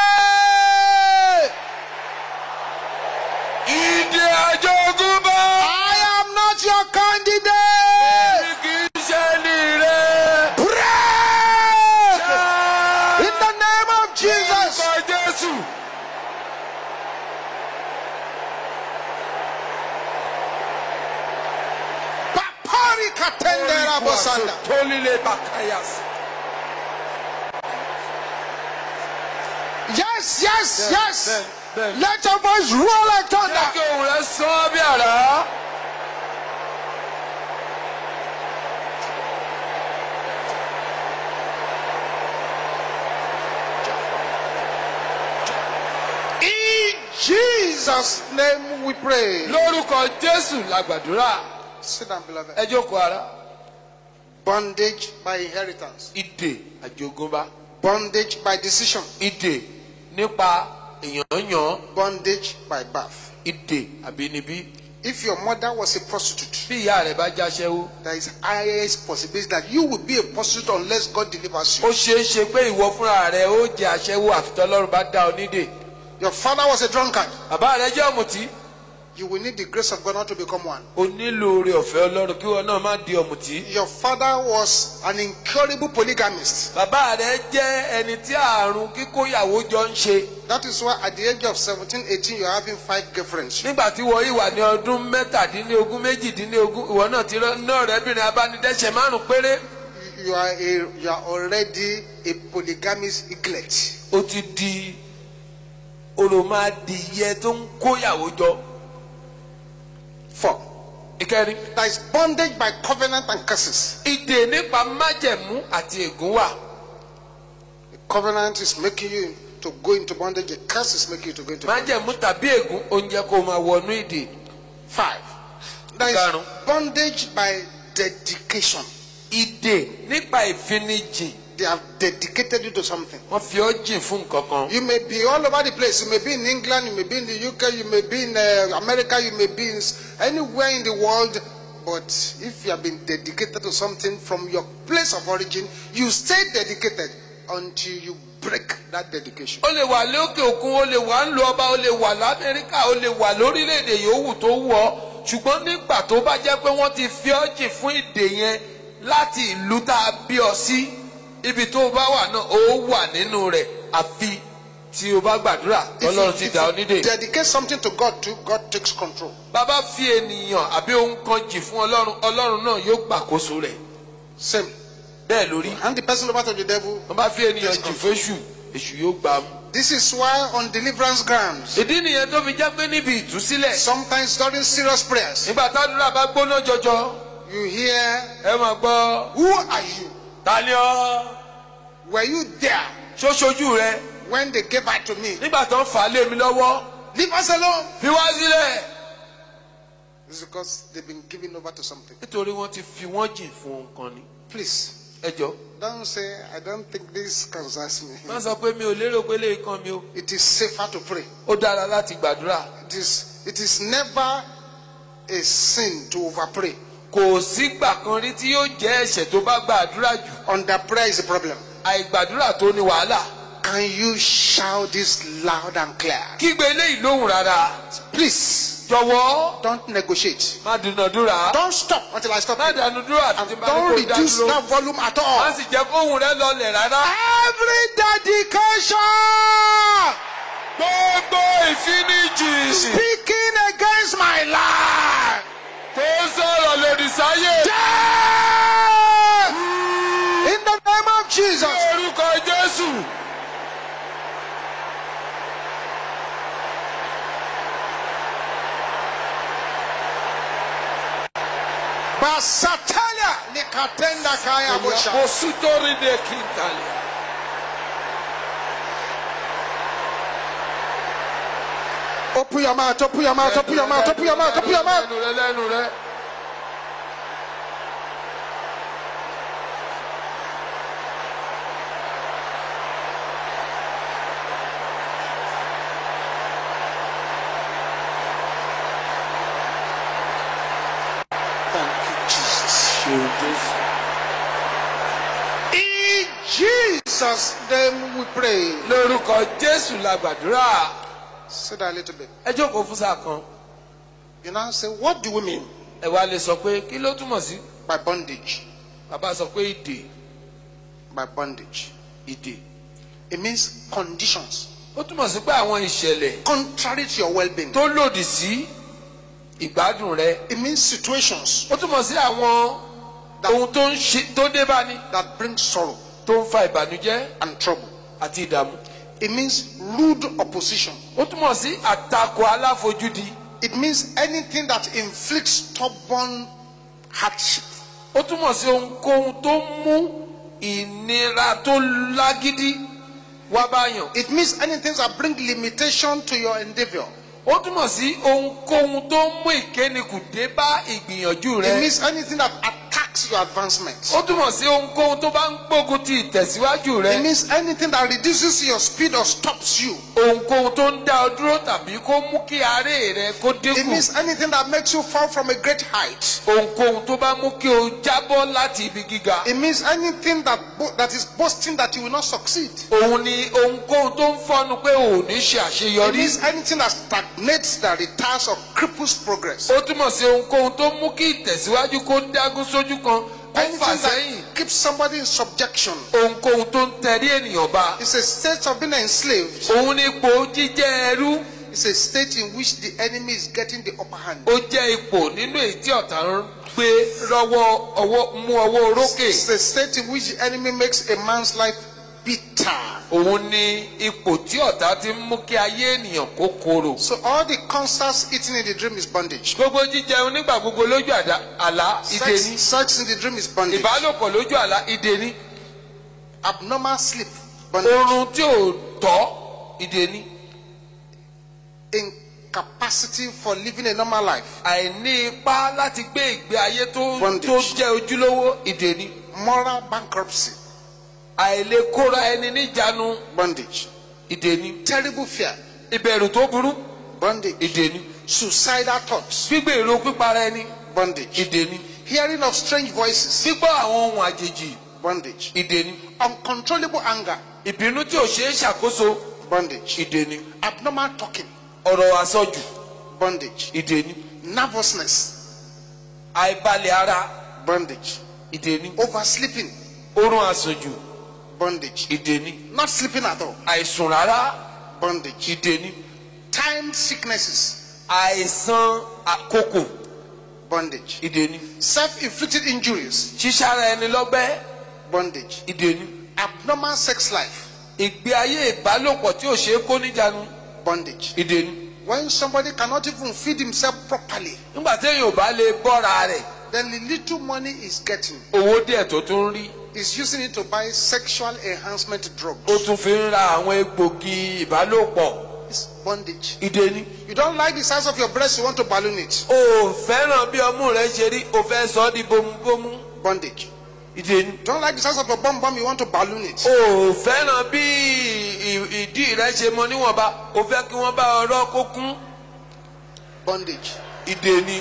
Speaker 2: ìdè àjogúnbá.
Speaker 1: I am not your candidate.
Speaker 2: èmi kì í ṣe ní rẹ̀.
Speaker 1: Break in the name of Jesus.
Speaker 2: orúkọ Jésù.
Speaker 1: Papari katendera bosanda.
Speaker 2: tolile bakayas.
Speaker 1: Yes, yes, yes.
Speaker 2: bẹ́ẹ̀.
Speaker 1: Let your voice roar like
Speaker 2: jẹ́
Speaker 1: thunder.
Speaker 2: kí òun rẹ̀ sán bí àrá.
Speaker 1: In Jesus' name we pray.
Speaker 2: lórúkọ Jésù la gbàdúrà.
Speaker 1: Sit down, beloved.
Speaker 2: ẹ jókòó ara.
Speaker 1: Bondage by inheritance.
Speaker 2: ìdè àjogúnbá.
Speaker 1: Bondage by decision.
Speaker 2: ìdè nípa èèyàn-yàn.
Speaker 1: Bondage by birth.
Speaker 2: ìdè àbínibí.
Speaker 1: If your mother was a prostitute,
Speaker 2: bí ìyá rẹ̀ bá jáṣẹ́wó.
Speaker 1: there is highest possibility that you will be a prostitute unless God delivers
Speaker 2: ó
Speaker 1: you.
Speaker 2: ṣeé ṣe pé ìwọ fúnra rẹ̀ ó jẹ aṣẹ́wó àfitọ́ Ọlọ́run bá dá ọ nídè.
Speaker 1: Your father was a drunkard.
Speaker 2: bàbá rẹ̀ jẹ́ ọ̀mùtí.
Speaker 1: you will need the grace of God not to become one.
Speaker 2: O nílò oore ọ̀fẹ́ Ọlọ́run kí wọn náà má di ọ̀mùtí.
Speaker 1: Your father was an incurable polygamist.
Speaker 2: Bàbá rẹ̀ jẹ́ ẹni tí àrùn kíkóyàwó jọ ń ṣe.
Speaker 1: That is why at the age of 17, 18, you are having 5 girlfriends.
Speaker 2: Nígbà tí wọ́n yìí wà ní ọdún 17, 18, ìwọ náà ti náà rẹ́bìnrin abánidẹ́ṣẹ̀ 5 péré.
Speaker 1: You are already a polygamist eaglet.
Speaker 2: O ti di òròmọdìyẹ tó ń kóyàwó jọ.
Speaker 1: 4.
Speaker 2: Ìkẹrin.
Speaker 1: There is bondage by covenant and curses.
Speaker 2: Ìdè nípa májẹ̀mú àti ègún wà.
Speaker 1: The covenant is making you to go into bondage. The curse is making you to go into bondage.
Speaker 2: Májẹ̀mú tàbí ègún oúnjẹ kó máa wọnú ìdè.
Speaker 1: 5. There is bondage by dedication.
Speaker 2: Ìdè nípa ìfinijìn.
Speaker 1: They have dedicated you to something.
Speaker 2: Wọ́n fi ọ́ jìn fún nǹkan kan.
Speaker 1: You may be all over the place. You may be in England, you may be in the UK, you may be in America, you may be in anywhere in the world. But if you have been dedicated to something from your place of origin, you stay dedicated until you break that dedication.
Speaker 2: O lè wà lókè òkun, o lè wà ń lo ọba, o lè wà l'Amẹ́ríkà, o lè wà lórílẹ̀-èdè yòówù tó wù ọ́. Ṣùgbọ́n nígbà tó bá jẹ́ pé wọ́n ti fi ọ́ jìn fún ìdè yẹn láti ìlú tá a bí ọ sí, ibi tó bá wà náà ó wà nínú rẹ̀ àfi tí o bá gbàdúrà Ọlọ́run ti dá ọ nídè.
Speaker 1: Dedicate something to God too, God takes control.
Speaker 2: Bàbá fi ènìyàn àbí ohun kan jì fún Ọlọ́run, Ọlọ́run náà yóò gbàkóso rẹ̀.
Speaker 1: Same.
Speaker 2: Bẹ́ẹ̀ lórí.
Speaker 1: And the person over to the devil.
Speaker 2: Wọ́n bá fi ènìyàn jì fún èṣù, èṣù yóò gbà mú.
Speaker 1: This is why on deliverance grounds.
Speaker 2: Ìdí nìyẹn tó fi jẹ́ pé níbi ìtúsílẹ̀.
Speaker 1: Sometimes during serious prayers.
Speaker 2: Nígbà tádúrà bá gbóná jọjọ.
Speaker 1: You hear.
Speaker 2: Ẹ máa gbọ́.
Speaker 1: Who are you?
Speaker 2: Ta ni ọ́?
Speaker 1: Were you there?
Speaker 2: Ṣó ṣojú rẹ?
Speaker 1: When they gave back to me.
Speaker 2: Nígbà tó ń fà á lé mi lọ́wọ́.
Speaker 1: Leave us alone.
Speaker 2: Fi wá sílẹ̀.
Speaker 1: It's because they've been given over to something.
Speaker 2: Nítorí wọ́n ti fi wọ́n jìn fún ohun kan ni.
Speaker 1: Please.
Speaker 2: Ẹ jọ̀ọ́.
Speaker 1: Don't say, I don't think this concerns me.
Speaker 2: Má sọ pé mi ò lérò pé lè kàn mí o.
Speaker 1: It is safer to pray.
Speaker 2: Ó dára láti gbàdúrà.
Speaker 1: It is never a sin to overpray.
Speaker 2: Kò sígbà kan rí tí yóò jẹ́ ẹ̀ṣẹ̀ tó bá gbàdúrà jù.
Speaker 1: Under prayer is a problem.
Speaker 2: Àìgbàdúrà tó ní wàhálà.
Speaker 1: Can you shout this loud and clear?
Speaker 2: Kígbe eléyìí lóhùn rárá.
Speaker 1: Please.
Speaker 2: Jọ̀wọ́.
Speaker 1: Don't negotiate.
Speaker 2: Má dúnàdúrà.
Speaker 1: Don't stop until I stop.
Speaker 2: Má dànùdúrà àti
Speaker 1: and don't reduce that volume at all.
Speaker 2: Má sì jẹ́ kóhùn rẹ lọlẹ̀ rárá.
Speaker 1: Every dedication.
Speaker 2: Gbogbo ìfinijì.
Speaker 1: Speaking against my life.
Speaker 2: Tó ń sọ̀rọ̀ lòdì sáyé.
Speaker 1: Death! In the name of Jesus.
Speaker 2: Ní orúkọ Jésù.
Speaker 1: Basatalia likatenda kaya bosha.
Speaker 2: Osutori de Kintalia.
Speaker 1: Open your mouth, open your mouth, open your mouth, open your mouth, open your mouth.
Speaker 2: Lẹ́nu rẹ.
Speaker 1: In Jesus' name we pray.
Speaker 2: Lórúkọ Jésù la gbàdúrà.
Speaker 1: Sit down a little bit.
Speaker 2: Ẹ jókòó fún sáà kan.
Speaker 1: You now say, what do we mean
Speaker 2: Ẹ wá lè sọ pé kí ló túmọ̀ sí?
Speaker 1: by bondage?
Speaker 2: Bàbá sọ pé ìdè.
Speaker 1: By bondage.
Speaker 2: Ìdè.
Speaker 1: It means conditions
Speaker 2: Ó túmọ̀ sí pé àwọn ìṣẹ̀lẹ̀
Speaker 1: contrary to your well-being.
Speaker 2: tó lòdì sí ìgbádùn rẹ.
Speaker 1: It means situations
Speaker 2: Ó túmọ̀ sí àwọn ohun tó ń ṣe tó dé bá ní.
Speaker 1: that bring sorrow
Speaker 2: Tó ń fa ìbànújẹ́
Speaker 1: and trouble.
Speaker 2: àti ìdààmú.
Speaker 1: It means rude opposition.
Speaker 2: Ó túmọ̀ sí àtakò aláfojúdi.
Speaker 1: It means anything that inflicts stubborn hardship.
Speaker 2: Ó túmọ̀ sí ohunkóhun tó mú ìnira tó lágídí wá báyàn.
Speaker 1: It means anything that bring limitation to your endeavor.
Speaker 2: Ó túmọ̀ sí ohunkóhun tó mú ìkénikù dé bá ìgbìyànjú
Speaker 1: It
Speaker 2: rẹ.
Speaker 1: means anything that attacks resists your advancement.
Speaker 2: ó túmọ̀ sí ohunkóhun tó bá ń gbógun ti ìtẹ̀síwájú
Speaker 1: It
Speaker 2: rẹ.
Speaker 1: means anything that reduces your speed or stops you.
Speaker 2: ohunkóhun tó ń dá ọ dúró tàbí kó mú kí aré rẹ kó
Speaker 1: It
Speaker 2: dínkù.
Speaker 1: means anything that makes you fall from a great height.
Speaker 2: ohunkóhun tó bá mú kí o jábọ́ láti ibi gíga.
Speaker 1: It means anything that is boasting that you will not succeed.
Speaker 2: òun ni ohunkóhun tó ń fọ́nu pé ò ní ṣe
Speaker 1: It
Speaker 2: àṣeyọrí.
Speaker 1: means anything that stagnates, that retards or cripples progress.
Speaker 2: ó túmọ̀ sí ohunkóhun tó mú kí ìtẹ̀síwájú kó dágún sójú kan kó fà
Speaker 1: Anything
Speaker 2: sẹ́yìn.
Speaker 1: that keeps somebody in subjection.
Speaker 2: ohunkóhun tó ń tẹ̀rí ènìyàn bá.
Speaker 1: It's a state of being enslaved.
Speaker 2: òun ni ipò jíjẹ́ ẹrú.
Speaker 1: It's a state in which the enemy is getting the upper hand.
Speaker 2: ó jẹ́ ipò nínú èyí tí ọ̀tá ń gbé mú ọwọ́ orókè.
Speaker 1: It's a state in which the enemy makes a man's life bitter.
Speaker 2: òun ni ipò tí ọ̀tá ti ń mú kí ayé ènìyàn kó korò.
Speaker 1: So all the constants eating in the dream is bondage.
Speaker 2: gbogbo jíjẹun nígbà gbogbo lójú àlá ìdè ní.
Speaker 1: Sex in the dream is bondage.
Speaker 2: ìbálòpọ̀ lójú àlá ìdè ní.
Speaker 1: Abnormal sleep, bondage.
Speaker 2: oorun tí ò tọ́ ìdè ní.
Speaker 1: Incapacity for living a normal life,
Speaker 2: àìní ipá láti gbé ìgbé ayé tó
Speaker 1: Bondage.
Speaker 2: jẹ́ ojúlówó ìdè ní.
Speaker 1: moral bankruptcy,
Speaker 2: àìlè kóra ẹni níjàánu
Speaker 1: bondage.
Speaker 2: ìdè ní.
Speaker 1: Terrible fear,
Speaker 2: ìbẹ̀rù tó burú
Speaker 1: bondage.
Speaker 2: ìdè ní.
Speaker 1: Suicidal thoughts,
Speaker 2: gbígbèrò pípara ẹni
Speaker 1: bondage.
Speaker 2: ìdè ní.
Speaker 1: Hearing of strange voices,
Speaker 2: gbígbọ́ àwọn ohun àjèjì
Speaker 1: bondage.
Speaker 2: ìdè ní.
Speaker 1: Uncontrollable anger,
Speaker 2: ìbínú tí ò ṣeé ṣàkóso
Speaker 1: bondage.
Speaker 2: ìdè ní.
Speaker 1: Abnormal talking,
Speaker 2: ọ̀rọ̀ àsọjù
Speaker 1: bondage.
Speaker 2: ìdè ní.
Speaker 1: Nervousness,
Speaker 2: àìbalẹ̀ ara
Speaker 1: bondage.
Speaker 2: ìdè ní.
Speaker 1: Oversleeping,
Speaker 2: oorun àsọjù
Speaker 1: bondage.
Speaker 2: ìdè ní.
Speaker 1: Not sleeping at all,
Speaker 2: àìsùn rárá
Speaker 1: bondage.
Speaker 2: ìdè ní.
Speaker 1: Timed sicknesses,
Speaker 2: àìsàn àkókò
Speaker 1: bondage.
Speaker 2: ìdè ní.
Speaker 1: Self-inflicted injuries,
Speaker 2: ṣíṣára ẹni lọ́gbẹ́
Speaker 1: bondage.
Speaker 2: ìdè ní.
Speaker 1: Abnormal sex life,
Speaker 2: ìgbé ayé ìbálòpọ̀ tí ò ṣeé kó níjàánu
Speaker 1: bondage.
Speaker 2: ìdè ní.
Speaker 1: When somebody cannot even feed himself properly,
Speaker 2: nígbà téèyàn ò bá lè bọ́ra rẹ̀
Speaker 1: then the little money he's getting
Speaker 2: owó díẹ̀ tó tún rí
Speaker 1: is using it to buy sexual enhancement drugs.
Speaker 2: ó tún fi ń ra àwọn egbògi ìbálòpọ̀
Speaker 1: It's bondage.
Speaker 2: ìdè ní.
Speaker 1: You don't like the size of your breast, you want to balloon it.
Speaker 2: o fẹ́ràn bí ọmú rẹ ṣe rí o fẹ́ sọ ọ́ di bómúbómú
Speaker 1: Bondage.
Speaker 2: ìdè ní.
Speaker 1: You don't like the size of your bum bum, you want to balloon it.
Speaker 2: o fẹ́ràn bí ìdí rẹ ṣe mọ níwọ̀nba o fẹ́ kí wọ́n bá ọ̀rọ̀ kó kún
Speaker 1: Bondage.
Speaker 2: ìdè ní.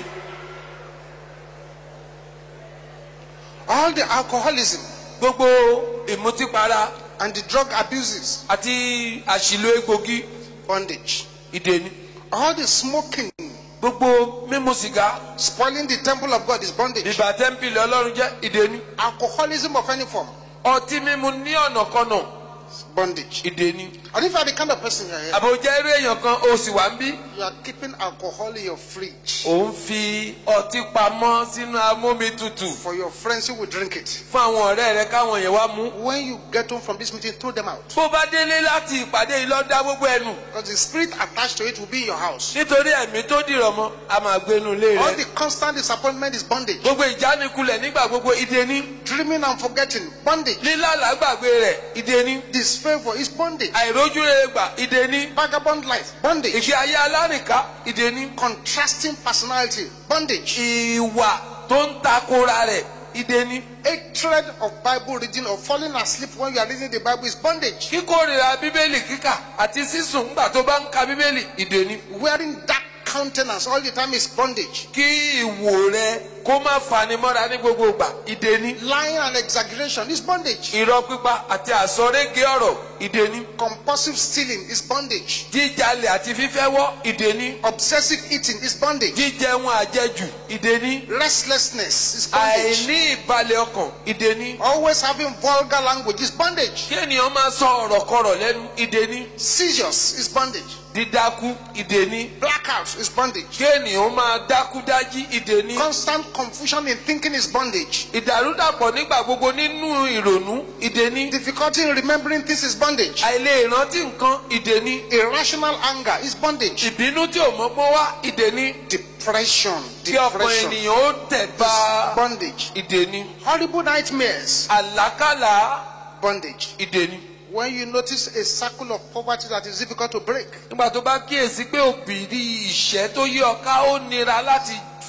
Speaker 1: All the alcoholism
Speaker 2: gbogbo ìmutípara
Speaker 1: and the drug abuses,
Speaker 2: àti àṣìlò egbògi
Speaker 1: bondage.
Speaker 2: ìdè ní.
Speaker 1: All the smoking,
Speaker 2: gbogbo mímu sìgá
Speaker 1: spoiling the temple of God is bondage.
Speaker 2: bíbà tẹ́ḿpìlì ọlọ́run jẹ́ ìdè ní.
Speaker 1: Alcoholism of any form,
Speaker 2: ọtí mímu ní ọ̀nàkọnà
Speaker 1: bondage.
Speaker 2: ìdè ní.
Speaker 1: And if you are the kind of person you are here,
Speaker 2: àbòjẹ́ eré èèyàn kan o sì wá ń bí.
Speaker 1: you are keeping alcohol in your fridge
Speaker 2: ò ń fi ọtí pamọ́ sínú amómitutù
Speaker 1: for your friends who will drink it.
Speaker 2: fún àwọn ọ̀rẹ́ rẹ káwọn yẹn wá mú.
Speaker 1: When you get home from this meeting, throw them out.
Speaker 2: bó bá délé láti ìpàdé yìí lọ dá gbogbo ẹnu.
Speaker 1: Because the spirit attached to it will be in your house.
Speaker 2: nítorí ẹ̀mí tó dìrọ̀ mọ́ a máa gbénu ilé
Speaker 1: All
Speaker 2: rẹ.
Speaker 1: the constant disappointment is bondage.
Speaker 2: gbogbo ìjánikulẹ̀ nígbà gbogbo ìdè ní.
Speaker 1: Dreaming and forgetting, bondage.
Speaker 2: lílàlà gbàgbé rẹ̀ ìdè ní.
Speaker 1: Disfavor is bondage.
Speaker 2: àìrójúrere gbà ìdè ní.
Speaker 1: Vagabond life, bondage.
Speaker 2: ìgbé ayé alárìnká ìdè ní.
Speaker 1: Contrasting personality, bondage.
Speaker 2: ìwà tó ń takora rẹ̀ ìdè ní.
Speaker 1: Hatred of Bible reading or falling asleep when you are reading the Bible is bondage.
Speaker 2: kíkórìíra bíbélì kíkà àti sísùn nígbà tó bá ń ka bíbélì ìdè ní.
Speaker 1: Wearing dark countenance all the time is bondage.
Speaker 2: kí ìwò rẹ kó má fanimọ́ra ní gbogbo ìgbà ìdè ní.
Speaker 1: Lying and exaggeration is bondage.
Speaker 2: irọ́ pípa àti àsọrége ọ̀rọ̀ ìdè ní.
Speaker 1: Compulsive stealing is bondage.
Speaker 2: jíjalè àti fífẹ́wọ́ ìdè ní.
Speaker 1: Obsessive eating is bondage.
Speaker 2: jíjẹun àjẹjù ìdè ní.
Speaker 1: Restlessness is bondage.
Speaker 2: àìní ìbalẹ̀ ọkàn ìdè ní.
Speaker 1: Always having vulgar language is bondage.
Speaker 2: kí ènìyàn máa sọ ọ̀rọ̀ kọ̀rọ̀ lẹ́nu ìdè ní.
Speaker 1: Seizures is bondage.
Speaker 2: dídákú ìdè ní.
Speaker 1: Blackouts is bondage.
Speaker 2: kí ènìyàn máa dákúdájí ìdè ní.
Speaker 1: Constant confusion in thinking is bondage.
Speaker 2: ìdàrúdàpọ̀ nígbà gbogbo nínú ìrònú ìdè ní.
Speaker 1: Difficulty in remembering things is bondage.
Speaker 2: àìlè ìrántí nǹkan ìdè ní.
Speaker 1: Irrational anger is bondage.
Speaker 2: ìbínú tí ò mọ́gbọ́n wá ìdè ní.
Speaker 1: Depression,
Speaker 2: kí ọkàn ènìyàn ó tẹ̀ bá
Speaker 1: bondage.
Speaker 2: ìdè ní.
Speaker 1: Horrible nightmares,
Speaker 2: àlákàlà
Speaker 1: bondage.
Speaker 2: ìdè ní.
Speaker 1: When you notice a circle of poverty that is difficult to break,
Speaker 2: nígbà tó bá kíyèsí pé òbírí ìṣẹ́ tó yí ọ ká ó nira láti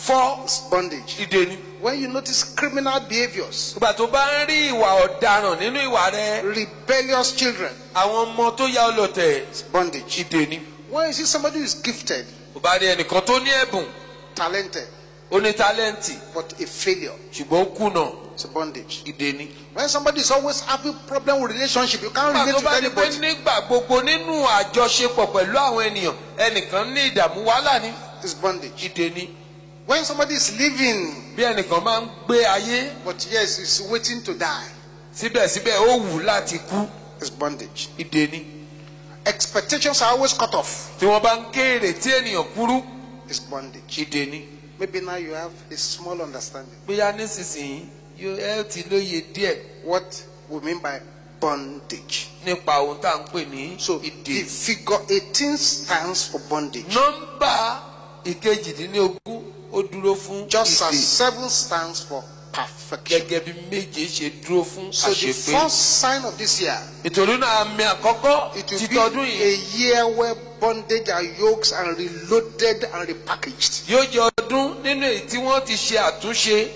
Speaker 2: 4
Speaker 1: It's bondage.
Speaker 2: ìdè ni.
Speaker 1: When you notice criminal behaviors,
Speaker 2: ìgbà tó bá ń rí ìwà ọ̀daràn nínú ìwà rẹ,
Speaker 1: rebellious children,
Speaker 2: àwọn ọmọ tó ya ọlọ̀tẹ̀,
Speaker 1: it's bondage.
Speaker 2: ìdè ni.
Speaker 1: When you see somebody who is gifted,
Speaker 2: kò bá rí ẹnìkan tó ní ẹ̀bùn,
Speaker 1: talented,
Speaker 2: ó ní tálẹ́ǹtì
Speaker 1: but a failure,
Speaker 2: ṣùgbọ́n ó kùnà,
Speaker 1: it's a bondage.
Speaker 2: ìdè ni.
Speaker 1: When somebody is always having problem with relationship, you can't
Speaker 2: Nígbà
Speaker 1: relate
Speaker 2: tó
Speaker 1: with
Speaker 2: bá ní pé
Speaker 1: anybody,
Speaker 2: nígbà gbogbo nínú àjọṣepọ̀ pẹ̀lú àwọn ènìyàn, ẹnìkan ní ìdààmú wàhálà ní,
Speaker 1: it's bondage.
Speaker 2: ìdè ni.
Speaker 1: When somebody is living,
Speaker 2: Bí ẹnìkan máa ń gbé ayé,
Speaker 1: but yes, is waiting to die,
Speaker 2: síbẹ̀síbẹ̀ ó wù láti kú,
Speaker 1: it's bondage.
Speaker 2: ìdè ni.
Speaker 1: Expectations are always cut off,
Speaker 2: Tí wọ́n bá ń kéèrè tí ènìyàn kúrú,
Speaker 1: it's bondage.
Speaker 2: ìdè ni.
Speaker 1: Maybe now you have a small understanding
Speaker 2: Bóyá nísinsìnyí yóò ẹ ti lóye díẹ̀
Speaker 1: what we mean by bondage.
Speaker 2: nípa ohun tá à ń pè ní
Speaker 1: So the
Speaker 2: ìdè.
Speaker 1: figure 18 stands for bondage,
Speaker 2: Nọ́mbà ìkejìdínlógún ó dúró fún
Speaker 1: just as
Speaker 2: ìdè,
Speaker 1: 7 stands for perfection.
Speaker 2: gẹ́gẹ́ bí méje ṣe dúró fún
Speaker 1: So the
Speaker 2: àṣepé.
Speaker 1: first sign of this year,
Speaker 2: Nítorí náà àmì àkọ́kọ́
Speaker 1: it will
Speaker 2: títọ́dún
Speaker 1: be
Speaker 2: yìí
Speaker 1: a year where bondage are yokes and reloaded and repackaged.
Speaker 2: yóò jẹ́ ọdún nínú èyí tí wọ́n ti ṣe àtúnṣe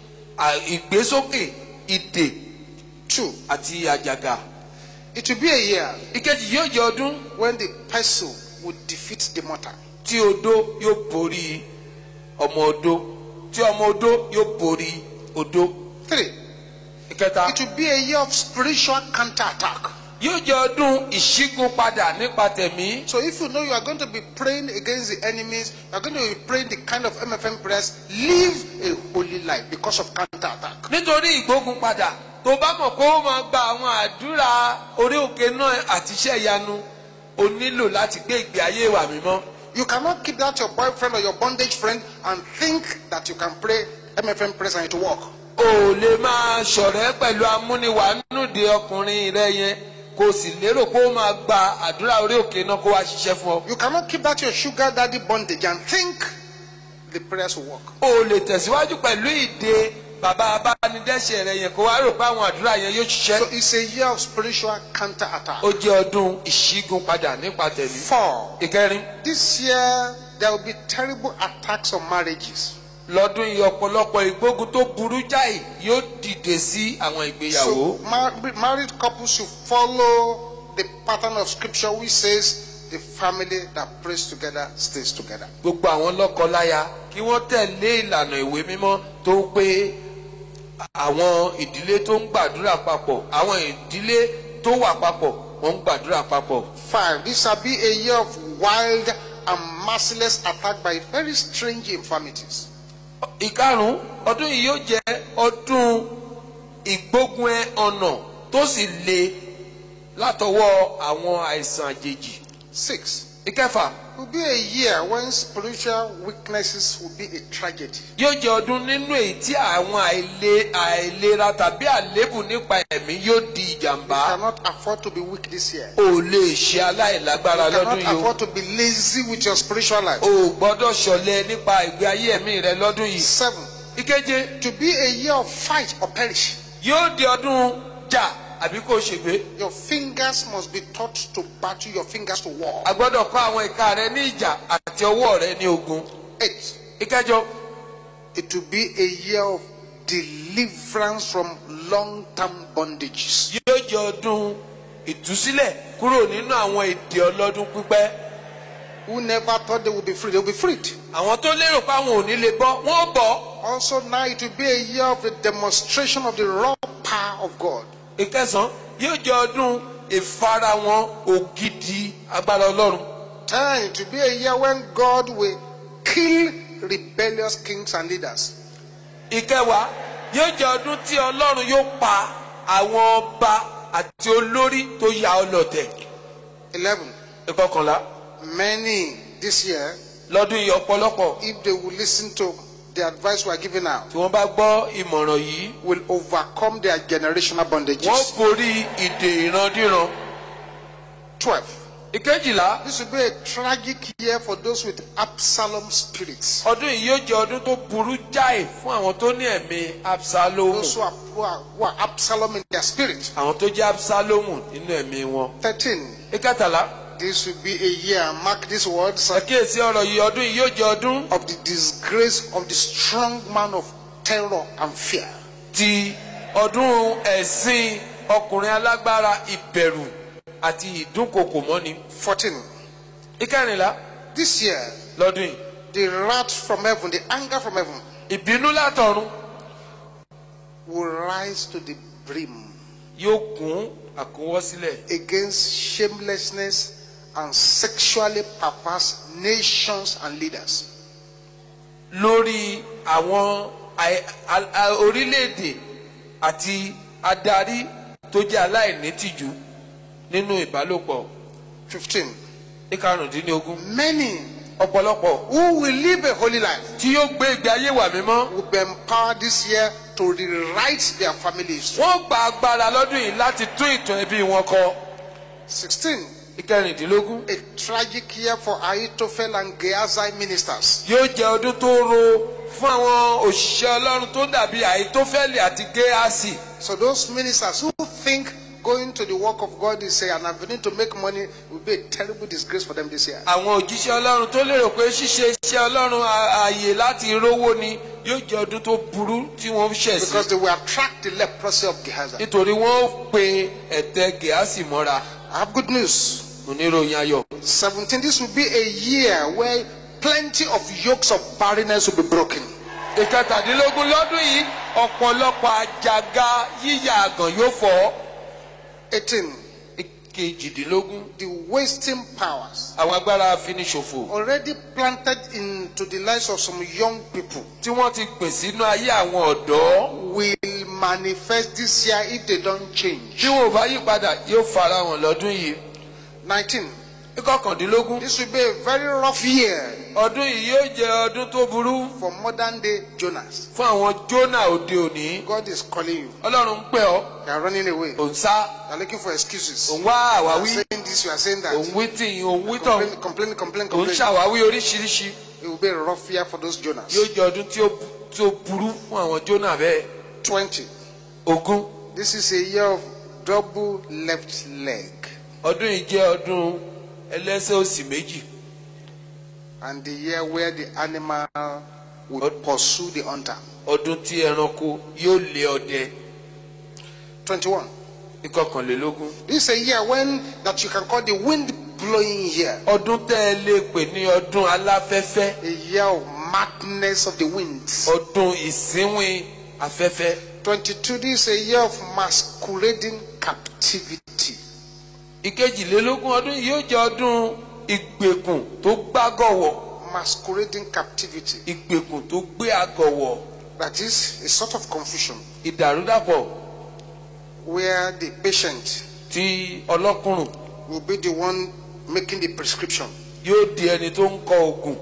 Speaker 2: ìgbésókè ìdè
Speaker 1: 2,
Speaker 2: àti àjàgà.
Speaker 1: it will be a year
Speaker 2: Ìkejì yóò jẹ́ ọdún
Speaker 1: when the pestle will defeat the mortar.
Speaker 2: tí odó yóò borí ọmọ odó, tí ọmọ odó yóò borí odó.
Speaker 1: 3,
Speaker 2: Ìkẹta
Speaker 1: it will be a year of spiritual counterattack.
Speaker 2: yóò jẹ́ ọdún ìṣígun padà nípa tẹ̀mí.
Speaker 1: So if you know you are going to be praying against the enemies, you are going to be praying the kind of MFM prayers, live a holy life because of counterattack.
Speaker 2: Nítorí ìgbógun padà, tó bá mọ̀ pé ó máa gba àwọn àdúrà orí òkè náà àti iṣẹ́ ìyanu, o nílò láti gbé ìgbé ayé ìwà mímọ́.
Speaker 1: You cannot keep that your boyfriend or your bondage friend and think that you can pray MFM prayers and it will work.
Speaker 2: O lè máa ṣọ̀rẹ́ pẹ̀lú amúniwànúde ọkùnrin rẹ yẹn, kò sì lérò pé ó máa gba àdúrà orí òkè náà kó wá ṣiṣẹ́ fún ọ.
Speaker 1: You cannot keep that your sugar daddy bondage and think the prayers will work.
Speaker 2: O lè tẹ̀síwájú pẹ̀lú ìdè bàbá abánidẹ́ṣẹ̀ rẹ yẹn kó wá rò pé àwọn àdúrà yẹn yóò ṣiṣẹ́.
Speaker 1: So it's a year of spiritual counterattack.
Speaker 2: Ó jẹ́ ọdún ìṣígun padà nípa tẹ̀mí.
Speaker 1: 4,
Speaker 2: Ìkẹrin,
Speaker 1: this year there will be terrible attacks on marriages.
Speaker 2: lọ́dún yìí ọ̀pọ̀lọpọ̀ ìgbógun tó burú jáì yóò dìde sí àwọn ìgbéyàwó.
Speaker 1: So married couples should follow the pattern of scripture which says the family that prays together stays together.
Speaker 2: Gbogbo àwọn lọ́kọláya kí wọ́n tẹ̀lé ìlànà ìwé mímọ́ tó pé àwọn ìdílé tó ń gbàdúrà papọ̀, àwọn ìdílé tó wà papọ̀, wọ́n ń gbàdúrà papọ̀.
Speaker 1: 5, this shall be a year of wild and merciless attack by very strange infirmities.
Speaker 2: Ìkarùn-ún, ọdún yìí yóò jẹ́ ọdún ìgbógun ọ̀nà tó sì le látọwọ́ àwọn àìsàn àjèjì.
Speaker 1: 6,
Speaker 2: Ìkẹfà,
Speaker 1: it will be a year when spiritual weaknesses will be a tragedy.
Speaker 2: yóò jẹ́ ọdún nínú èyí tí àwọn àìlera tàbí àléébù nípa ẹ̀mí yóò di
Speaker 1: You
Speaker 2: ìjàmbá.
Speaker 1: cannot afford to be weak this year.
Speaker 2: O lè ṣe aláìlágbára
Speaker 1: You cannot
Speaker 2: lọ́dún yìí o.
Speaker 1: afford to be lazy with your spiritual life.
Speaker 2: O gbọ́dọ̀ ṣọ̀lẹ nípa ìgbé ayé ẹ̀mí rẹ lọ́dún yìí.
Speaker 1: 7,
Speaker 2: Ìkeje,
Speaker 1: to be a year of fight or perish.
Speaker 2: yóò di ọdún jà àbí kò ṣègbé.
Speaker 1: Your fingers must be taught to battle, your fingers to war.
Speaker 2: A gbọ́dọ̀ kọ́ àwọn ìka rẹ ní ìjà àti ọwọ́ rẹ ní ogun.
Speaker 1: 8,
Speaker 2: Ìkẹjọ,
Speaker 1: it will be a year of deliverance from long-term bondages.
Speaker 2: yóò jẹ́ ọdún ìtúsílẹ̀ kúrò nínú àwọn ìdè ọlọ́dún pípẹ́.
Speaker 1: Who never thought they would be free, they will be freed.
Speaker 2: Àwọn tó lérò pé àwọn ò ní lè bọ́, wọ́n bọ́.
Speaker 1: Also now it will be a year of the demonstration of the raw power of God.
Speaker 2: Ìkẹsàn-án, yóò jẹ́ ọdún ìfarahàn ògidì agbára Ọlọ́run.
Speaker 1: 10, it will be a year when God will kill rebellious kings and leaders.
Speaker 2: Ìkẹwàá, yóò jẹ́ ọdún tí Ọlọ́run yóò pa àwọn ọba àti olórí tó ya ọlọ̀tẹ̀.
Speaker 1: 11,
Speaker 2: Ìkọkànlá,
Speaker 1: many this year,
Speaker 2: lọ́dún yìí ọ̀pọ̀lọpọ̀
Speaker 1: if they will listen to the advice we are giving out,
Speaker 2: tí wọ́n bá gbọ́ ìmọ̀ràn yìí,
Speaker 1: will overcome their generational
Speaker 2: wọ́n
Speaker 1: bondages.
Speaker 2: borí ìdè ìrandíran.
Speaker 1: 12,
Speaker 2: Ìkejìlá,
Speaker 1: this will be a tragic year for those with Absalom spirits.
Speaker 2: ọdún yìí yóò jẹ́ ọdún tó burú jáì fún àwọn tó ní ẹ̀mí Absalomu.
Speaker 1: Those who are Absalom in their spirit.
Speaker 2: Àwọn tó jẹ́ Absalomu nínú ẹ̀mí wọn.
Speaker 1: 13,
Speaker 2: Ìkẹtàlá,
Speaker 1: This will be a year, mark these words,
Speaker 2: ẹ kíyèsí ọ̀rọ̀ yìí, ọdún yìí yóò jẹ́ ọdún
Speaker 1: of the disgrace of the strong man of terror and fear.
Speaker 2: ti ọdún ẹ̀sìn ọkùnrin alágbára ìbẹ̀rù àti ìdúnkokò mọ́ni.
Speaker 1: 14.
Speaker 2: ìkẹrìnlá
Speaker 1: This year,
Speaker 2: lọ́dún yìí,
Speaker 1: the wrath from heaven, the anger from heaven,
Speaker 2: ìbínú látọ̀run
Speaker 1: will rise to the brim
Speaker 2: yóò kún àkúnwọ́sílẹ̀
Speaker 1: against shamelessness and sexually perverse nations and leaders.
Speaker 2: lórí àwọn orílẹ̀-èdè àti adarí tó jẹ́ aláìnítìjú nínú ìbálòpọ̀.
Speaker 1: 15.
Speaker 2: ìkarùndínlógún.
Speaker 1: Many
Speaker 2: ọ̀pọ̀lọpọ̀
Speaker 1: who will live a holy life
Speaker 2: tí yóò gbé ìgbé ayé wà mímọ́.
Speaker 1: will be empowered this year to rewrite their family history.
Speaker 2: wọ́n gba agbára lọ́dún yìí láti tún ìtàn ẹbí wọn kọ.
Speaker 1: 16.
Speaker 2: ìkẹrìndínlógún.
Speaker 1: A tragic year for Ahithophel and Gehazi ministers.
Speaker 2: yóò jẹ́ ọdún tó ro fún àwọn òṣìṣẹ́ Ọlọ́run tó dàbí Àhítófẹ́lì àti Géhásì.
Speaker 1: So those ministers who think going to the work of God is an avenue to make money will be a terrible disgrace for them this year.
Speaker 2: àwọn òjíṣẹ́ Ọlọ́run tó lérò pé ṣíṣe iṣẹ́ Ọlọ́run ààyè láti rówó ni yóò jẹ́ ọdún tó burú tí wọ́n ṣẹ̀ sí.
Speaker 1: Because they will attract the leprosy of Gehazi.
Speaker 2: nítorí wọ́n pe ẹ̀tẹ̀ Géhásì mọ́ra.
Speaker 1: I have good news.
Speaker 2: mo ní ìròyìn ayọ̀.
Speaker 1: 17. This will be a year where plenty of yokes of barrenness will be broken.
Speaker 2: ìkẹtàdínlógún lọ́dún yìí ọ̀pọ̀lọpọ̀ àjàgà yíyà àgàn yóò fọ́.
Speaker 1: 18.
Speaker 2: ìkejìdínlógún.
Speaker 1: The wasting powers
Speaker 2: àwọn agbára afiniṣòfò
Speaker 1: already planted into the lives of some young people
Speaker 2: tí wọ́n ti gbìn sínú ayé àwọn ọ̀dọ́
Speaker 1: will manifest this year if they don't change.
Speaker 2: tí wọn ò bá yí padà yóò fara hàn lọ́dún yìí.
Speaker 1: 19.
Speaker 2: ìkọkàndínlógún.
Speaker 1: This will be a very rough year
Speaker 2: ọdún yìí yóò jẹ́ ọdún tó burú
Speaker 1: for modern day Jonas.
Speaker 2: fún àwọn Jónà òde òní.
Speaker 1: God is calling you.
Speaker 2: Ọlọ́run ń pè ọ́,
Speaker 1: You are running away.
Speaker 2: ò ń sá,
Speaker 1: You are looking for excuses.
Speaker 2: ò
Speaker 1: You
Speaker 2: ń wá
Speaker 1: are
Speaker 2: àwáwí,
Speaker 1: saying this, you are saying that.
Speaker 2: ò ń wí tìyìn, ò ń wí tọ̀hún,
Speaker 1: Complain.
Speaker 2: ò ń ṣàwáwí oríṣiríṣi.
Speaker 1: It will be a rough year for those Jonas.
Speaker 2: Yóò jẹ́ ọdún tí ó burú fún àwọn Jónà bẹ́ẹ̀.
Speaker 1: 20.
Speaker 2: Ogún.
Speaker 1: This is a year of double left leg.
Speaker 2: Ọdún yìí jẹ́ ọdún ẹlẹ́sẹ̀ òsì méjì.
Speaker 1: And the year where the animal will pursue the hunter.
Speaker 2: Ọdún tí ẹranko yóò lé ọdẹ.
Speaker 1: 21.
Speaker 2: Ìkọkànlélógún.
Speaker 1: This is a year when that you can call the wind blowing year.
Speaker 2: Ọdún tẹ́ ẹ lè pè ní ọdún aláfẹ́fẹ́.
Speaker 1: A year of madness of the winds.
Speaker 2: Ọdún ìsínwín afẹ́fẹ́.
Speaker 1: 22. This is a year of masquerading captivity.
Speaker 2: Ìkejìlélógún ọdún yìí yóò jẹ́ ọdún ìgbèkùn tó gbágọ̀wọ̀.
Speaker 1: Masquerading captivity.
Speaker 2: Ìgbèkùn tó gbé àgọ̀wọ̀.
Speaker 1: That is a sort of confusion
Speaker 2: Ìdàrúdàpọ̀
Speaker 1: where the patient
Speaker 2: tí ọlọ́kùnrùn
Speaker 1: will be the one making the prescription.
Speaker 2: yóò di ẹni tó ń kọ ògùn.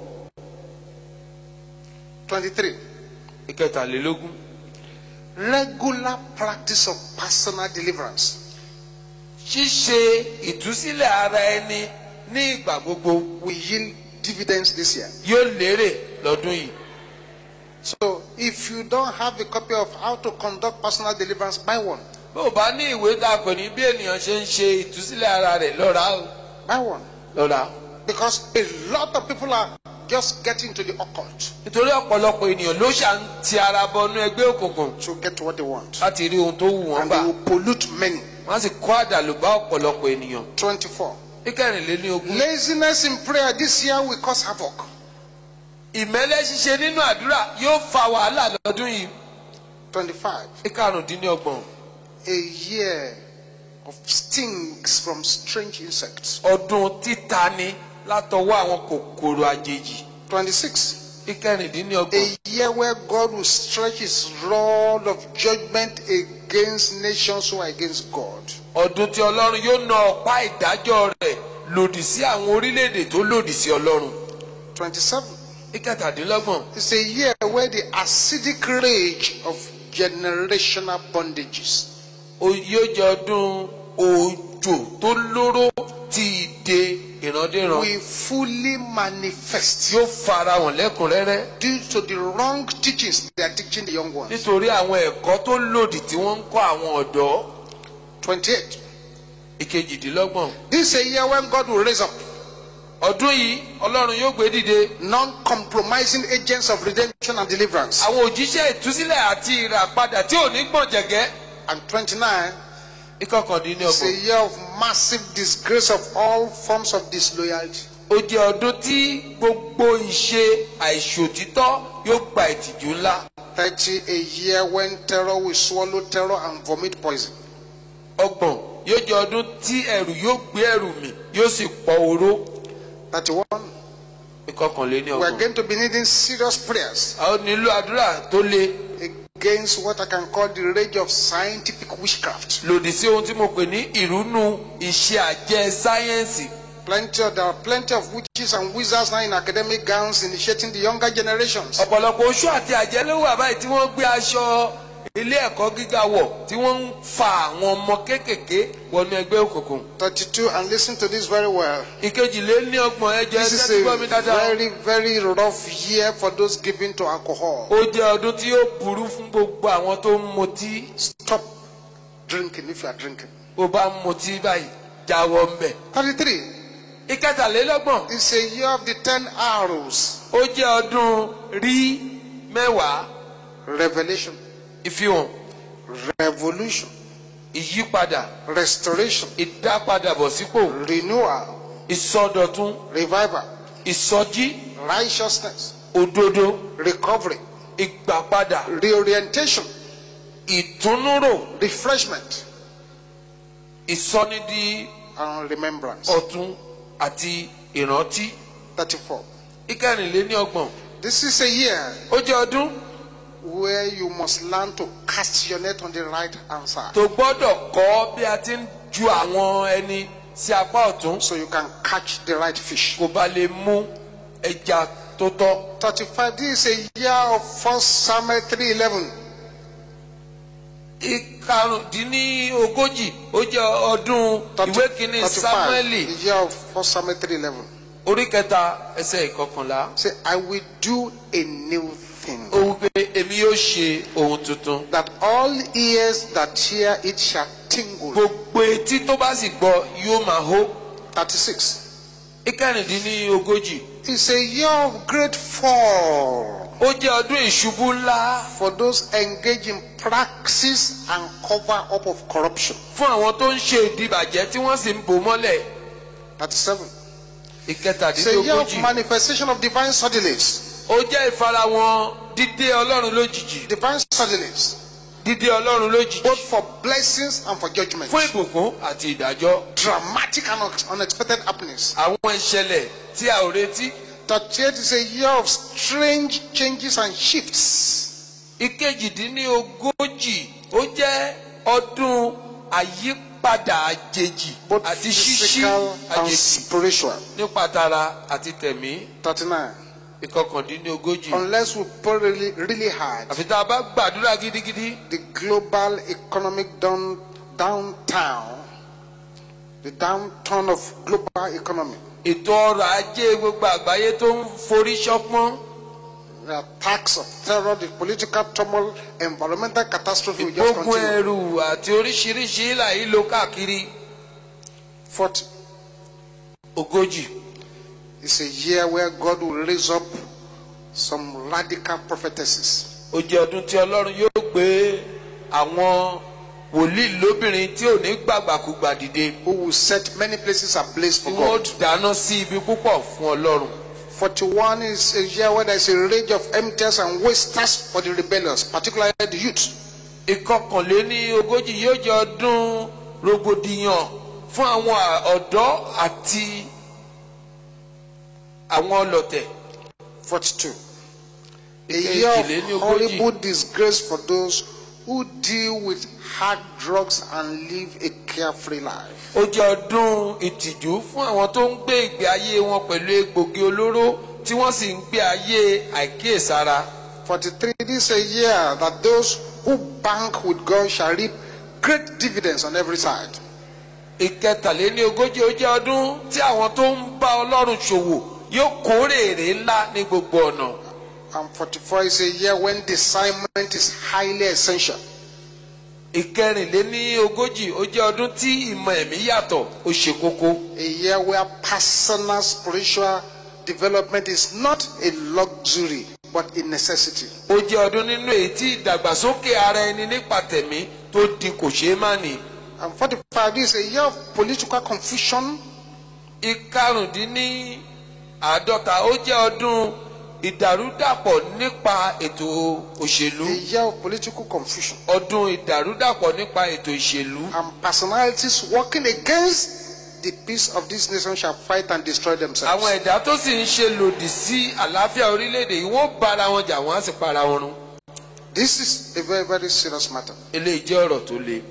Speaker 1: 23.
Speaker 2: Ìkẹtàlélógún.
Speaker 1: Regular practice of personal deliverance.
Speaker 2: Ṣíṣe ìtúsílẹ̀ ara ẹni ní ìgbà gbogbo
Speaker 1: Will yield dividends this year.
Speaker 2: yóò lérè lọ́dún yìí.
Speaker 1: So if you don't have a copy of how to conduct personal deliverance, buy one.
Speaker 2: Bó o bá ní ìwé tá a pè ní bí ènìyàn ṣe ń ṣe ìtúsílẹ̀ ara rẹ̀ lọ́ra o.
Speaker 1: Buy one.
Speaker 2: Lọ́ra.
Speaker 1: Because a lot of people are just getting into the occult
Speaker 2: Nítorí ọ̀pọ̀lọpọ̀ ènìyàn ló ṣà ń ti ara bọnú ẹgbẹ́ òkùnkùn
Speaker 1: to get what they want.
Speaker 2: láti rí ohun tó wù wọ́n
Speaker 1: And they
Speaker 2: gbà.
Speaker 1: will pollute many.
Speaker 2: Wọ́n á sì kó àdàlù bá ọ̀pọ̀lọpọ̀ ènìyàn.
Speaker 1: 24.
Speaker 2: Ìkẹrìnlélógún.
Speaker 1: Laziness in prayer this year will cause havoc.
Speaker 2: Ìmẹ́lẹ́ ṣíṣe nínú àdúrà yóò fa wàhálà lọ́dún yìí.
Speaker 1: 25.
Speaker 2: Ìkarùndínlọ́gbọ̀n.
Speaker 1: A year of stings from strange insects.
Speaker 2: Ọdún títani látọwọ́ àwọn kòkòrò àjèjì.
Speaker 1: 26.
Speaker 2: Ìkẹrìndínlọ́gbọ̀n.
Speaker 1: A year where God will stretch his rod of judgment against nations who are against God.
Speaker 2: Ọdún tí Ọlọ́run yóò na ọ̀pá ìdájọ́ rẹ̀ lòdì sí àwọn orílẹ̀-èdè tó lòdì sí Ọlọ́run.
Speaker 1: 27.
Speaker 2: Ìkẹtàdínlọ́gbọ̀n.
Speaker 1: It's a year where the acidic rage of generational bondages
Speaker 2: Yóò jẹ́ ọdún òjò tó lóró ti ìdè ìrandíran.
Speaker 1: will fully manifest
Speaker 2: Yóò farahàn lẹ́kùnrẹ́rẹ́
Speaker 1: due to the wrong teachings they are teaching the young ones.
Speaker 2: nítorí àwọn ẹ̀kọ́ tó lòdì tí wọ́n ń kọ́ àwọn ọ̀dọ́.
Speaker 1: 28.
Speaker 2: ìkejìdínlọ́gbọ̀n.
Speaker 1: This is a year when God will raise up
Speaker 2: ọdún yìí Ọlọ́run yóò gbé dìde
Speaker 1: non-compromising agents of redemption and deliverance.
Speaker 2: àwọn òjíṣẹ́ ìtúsílẹ̀ àti ìràpadà tí ò ní gbọ̀n jẹ̀gẹ́.
Speaker 1: And 29 is a
Speaker 2: ìkọkàndínlọ́gbọ̀n.
Speaker 1: year of massive disgrace of all forms of disloyalty.
Speaker 2: ó jẹ́ ọdún tí gbogbo ìṣe àìṣòtítọ́ yóò gba ìtìjú ńlá.
Speaker 1: 30, a year when terror will swallow terror and vomit poison.
Speaker 2: ọgbọ̀n yóò jẹ́ ọdún tí ẹ̀rù yóò gbé ẹ̀rù mì yóò sì pọ̀ oró.
Speaker 1: 31, we are
Speaker 2: ìkọkànléníọgbọ̀n.
Speaker 1: going to be needing serious prayers
Speaker 2: a ó nílò àdúrà tó le
Speaker 1: against what I can call the rage of scientific witchcraft.
Speaker 2: lòdì sí ohun tí mo pè ní ìrúnú iṣẹ́ àjẹ́ sáyẹ́ǹsì.
Speaker 1: There are plenty of witches and wizards now in academic gowns initiating the younger generations.
Speaker 2: ọ̀pọ̀lọpọ̀ oṣù àti àjẹ́ ló wà báyìí tí wọ́n gbé aṣọ ilé ẹ̀kọ́ gíga wọ̀ tí wọ́n ń fa àwọn ọmọ kéékèèké wọnú ẹgbẹ́ òkùnkùn.
Speaker 1: 32, and listen to this very well.
Speaker 2: ìkejìléníọgbọ̀n ẹjọ́
Speaker 1: This is
Speaker 2: ẹgbẹ́ tí gbọ́ mi
Speaker 1: a
Speaker 2: dáadáa.
Speaker 1: very, very rough year for those given to alcohol.
Speaker 2: ó jẹ́ ọdún tí yóò burú fún gbogbo àwọn tó ń mutí.
Speaker 1: Stop drinking if you are drinking.
Speaker 2: bó bá ń mutí báyìí jáwọ́ ń bẹ̀.
Speaker 1: 33,
Speaker 2: ìkẹtàlélọ́gbọ̀n.
Speaker 1: it's a year of the 10 arrows.
Speaker 2: ó jẹ́ ọdún rí mẹ́wàá.
Speaker 1: Revelation,
Speaker 2: ìfihàn,
Speaker 1: revolution,
Speaker 2: ìyípadà,
Speaker 1: restoration,
Speaker 2: ìdápadàbọ̀sípò,
Speaker 1: renewal,
Speaker 2: ìsọdọ̀tun,
Speaker 1: revival,
Speaker 2: ìsọjí,
Speaker 1: righteousness,
Speaker 2: òdodo,
Speaker 1: recovery,
Speaker 2: ìgbàpadà,
Speaker 1: reorientation,
Speaker 2: ìtúnúrò,
Speaker 1: refreshment,
Speaker 2: ìsọnídìí
Speaker 1: and remembrance.
Speaker 2: ọ̀tun àti ìrántí.
Speaker 1: 34.
Speaker 2: ìkẹrìnléníọgbọ̀n.
Speaker 1: This is a year
Speaker 2: ó jẹ́ ọdún
Speaker 1: where you must learn to cast your net on the right hand side
Speaker 2: tó gbọ́dọ̀ kọ́ bí a ti ń ju àwọn ẹni sí apá ọ̀tún
Speaker 1: so you can catch the right fish.
Speaker 2: kó ba lè mú ẹja tó tọ́.
Speaker 1: 35. This is a year of 1 Samuel 3:11.
Speaker 2: ìkarùndínlógójì ó jẹ́ ọdún ìwé kìíní
Speaker 1: 35.
Speaker 2: Sámúẹ́lì
Speaker 1: The year of 1 Samuel 3:11.
Speaker 2: orí kẹta ẹsẹ̀ ìkọkànlá.
Speaker 1: Say, I will do a new thing,
Speaker 2: ó wí pé èmi yóò ṣe ohun tuntun.
Speaker 1: that all ears that hear it shall tingle.
Speaker 2: gbogbo etí tó bá sì gbọ́ yóò máa hó.
Speaker 1: 36.
Speaker 2: ìkẹrìndínlógójì.
Speaker 1: It's a year of great fall
Speaker 2: ó jẹ́ ọdún ìṣubú ńlá
Speaker 1: for those engaged in praxis and cover up of corruption.
Speaker 2: fún àwọn tó ń ṣe ìdìbàjẹ́ tí wọ́n sì ń bò mọ́lẹ̀.
Speaker 1: 37. It's a year of
Speaker 2: ìkẹtàdínlógójì.
Speaker 1: manifestation of divine suddenlies.
Speaker 2: ó jẹ́ ìfarahàn dídé Ọlọ́run lójijì.
Speaker 1: Divine suddenlies,
Speaker 2: dídé Ọlọ́run lójijì.
Speaker 1: both for blessings and for judgment.
Speaker 2: fún ìbùkún àti ìdájọ́.
Speaker 1: Dramatic and unexpected happenings.
Speaker 2: àwọn ìṣẹ̀lẹ̀ tí a ò retí.
Speaker 1: 38 is a year of strange changes and shifts.
Speaker 2: ìkejìdínlógójì ó jẹ́ ọdún àyípadà àjèjì
Speaker 1: Both
Speaker 2: àti ṣíṣí
Speaker 1: physical and
Speaker 2: àjèjì
Speaker 1: spiritual.
Speaker 2: nípa tara àti tẹ̀mí.
Speaker 1: 39.
Speaker 2: ìkọkàndínlógójì.
Speaker 1: Unless we pray really, really hard,
Speaker 2: àfi tá a bá gbàdúrà gidigidi.
Speaker 1: the global economic downturn of global economy,
Speaker 2: ètò ọrọ̀ ajé gbogbo àgbáyé tó ń forí ṣọpọ́n.
Speaker 1: the attacks of terror, the political turmoil, environmental catastrophe will just
Speaker 2: ìgbógun
Speaker 1: continue.
Speaker 2: ẹrù àti oríṣiríṣi ìlà yìí ló káàkiri.
Speaker 1: 40.
Speaker 2: ogójì.
Speaker 1: It's a year where God will raise up some radical prophetesses
Speaker 2: ó jẹ́ ọdún tí Ọlọ́run yóò gbé àwọn wòlíì lóbìnrin tí ò ní gbàgbàkúgbà dìde.
Speaker 1: who will set many places ablaze
Speaker 2: tí
Speaker 1: for
Speaker 2: wọ́n
Speaker 1: God.
Speaker 2: dáná sí ibi púpọ̀ fún Ọlọ́run.
Speaker 1: 41 is a year where there is a rage of emptiers and wasters for the rebellious, particularly the youth.
Speaker 2: ìkọkànléníogójì yóò jẹ́ ọdún rògbòdìyàn fún àwọn ọ̀dọ́ àti àwọn ọlọ̀tẹ̀.
Speaker 1: 42. A year of horrible disgrace for those who deal with hard drugs and live a carefree life.
Speaker 2: ó jẹ́ ọdún ìtìjú fún àwọn tó ń gbé ìgbé ayé wọn pẹ̀lú egbògi olóró tí wọ́n sì ń gbé ayé àìkíyèsára.
Speaker 1: 43. This is a year that those who bank with God shall reap great dividends on every side.
Speaker 2: ìkẹtàléníogójì ó jẹ́ ọdún tí àwọn tó ń bá Ọlọ́run ṣòwò yóò kórè èrè ńlá ní gbogbo ọ̀nà.
Speaker 1: And 44 is a year when discernment is highly essential.
Speaker 2: ìkẹrìnléníogójì ó jẹ́ ọdún tí ìmọ̀ ẹ̀mí yàtọ̀ ó ṣe kókó.
Speaker 1: A year where personal spiritual development is not a luxury but a necessity.
Speaker 2: Ó jẹ́ ọdún nínú èyí tí ìdàgbàsókè ara ẹni nípa tẹ̀mí tó di kò ṣeé má ní.
Speaker 1: And 45 is a year of political confusion.
Speaker 2: Ìkarùndínláàádọ́ta ó jẹ́ ọdún ìdàrúdàpọ̀ nípa ètò òṣèlú.
Speaker 1: A year of political confusion.
Speaker 2: Ọdún ìdàrúdàpọ̀ nípa ètò ìṣèlú.
Speaker 1: And personalities working against the peace of this nation shall fight and destroy themselves.
Speaker 2: Àwọn ẹ̀dá tó sì ń ṣe lòdì sí àlàáfíà orílẹ̀-èdè yìí wọ́n bára wọn jà wọ́n á sì para wọn run.
Speaker 1: This is a very, very serious matter.
Speaker 2: Eléyìí jẹ́ ọ̀rọ̀ tó le.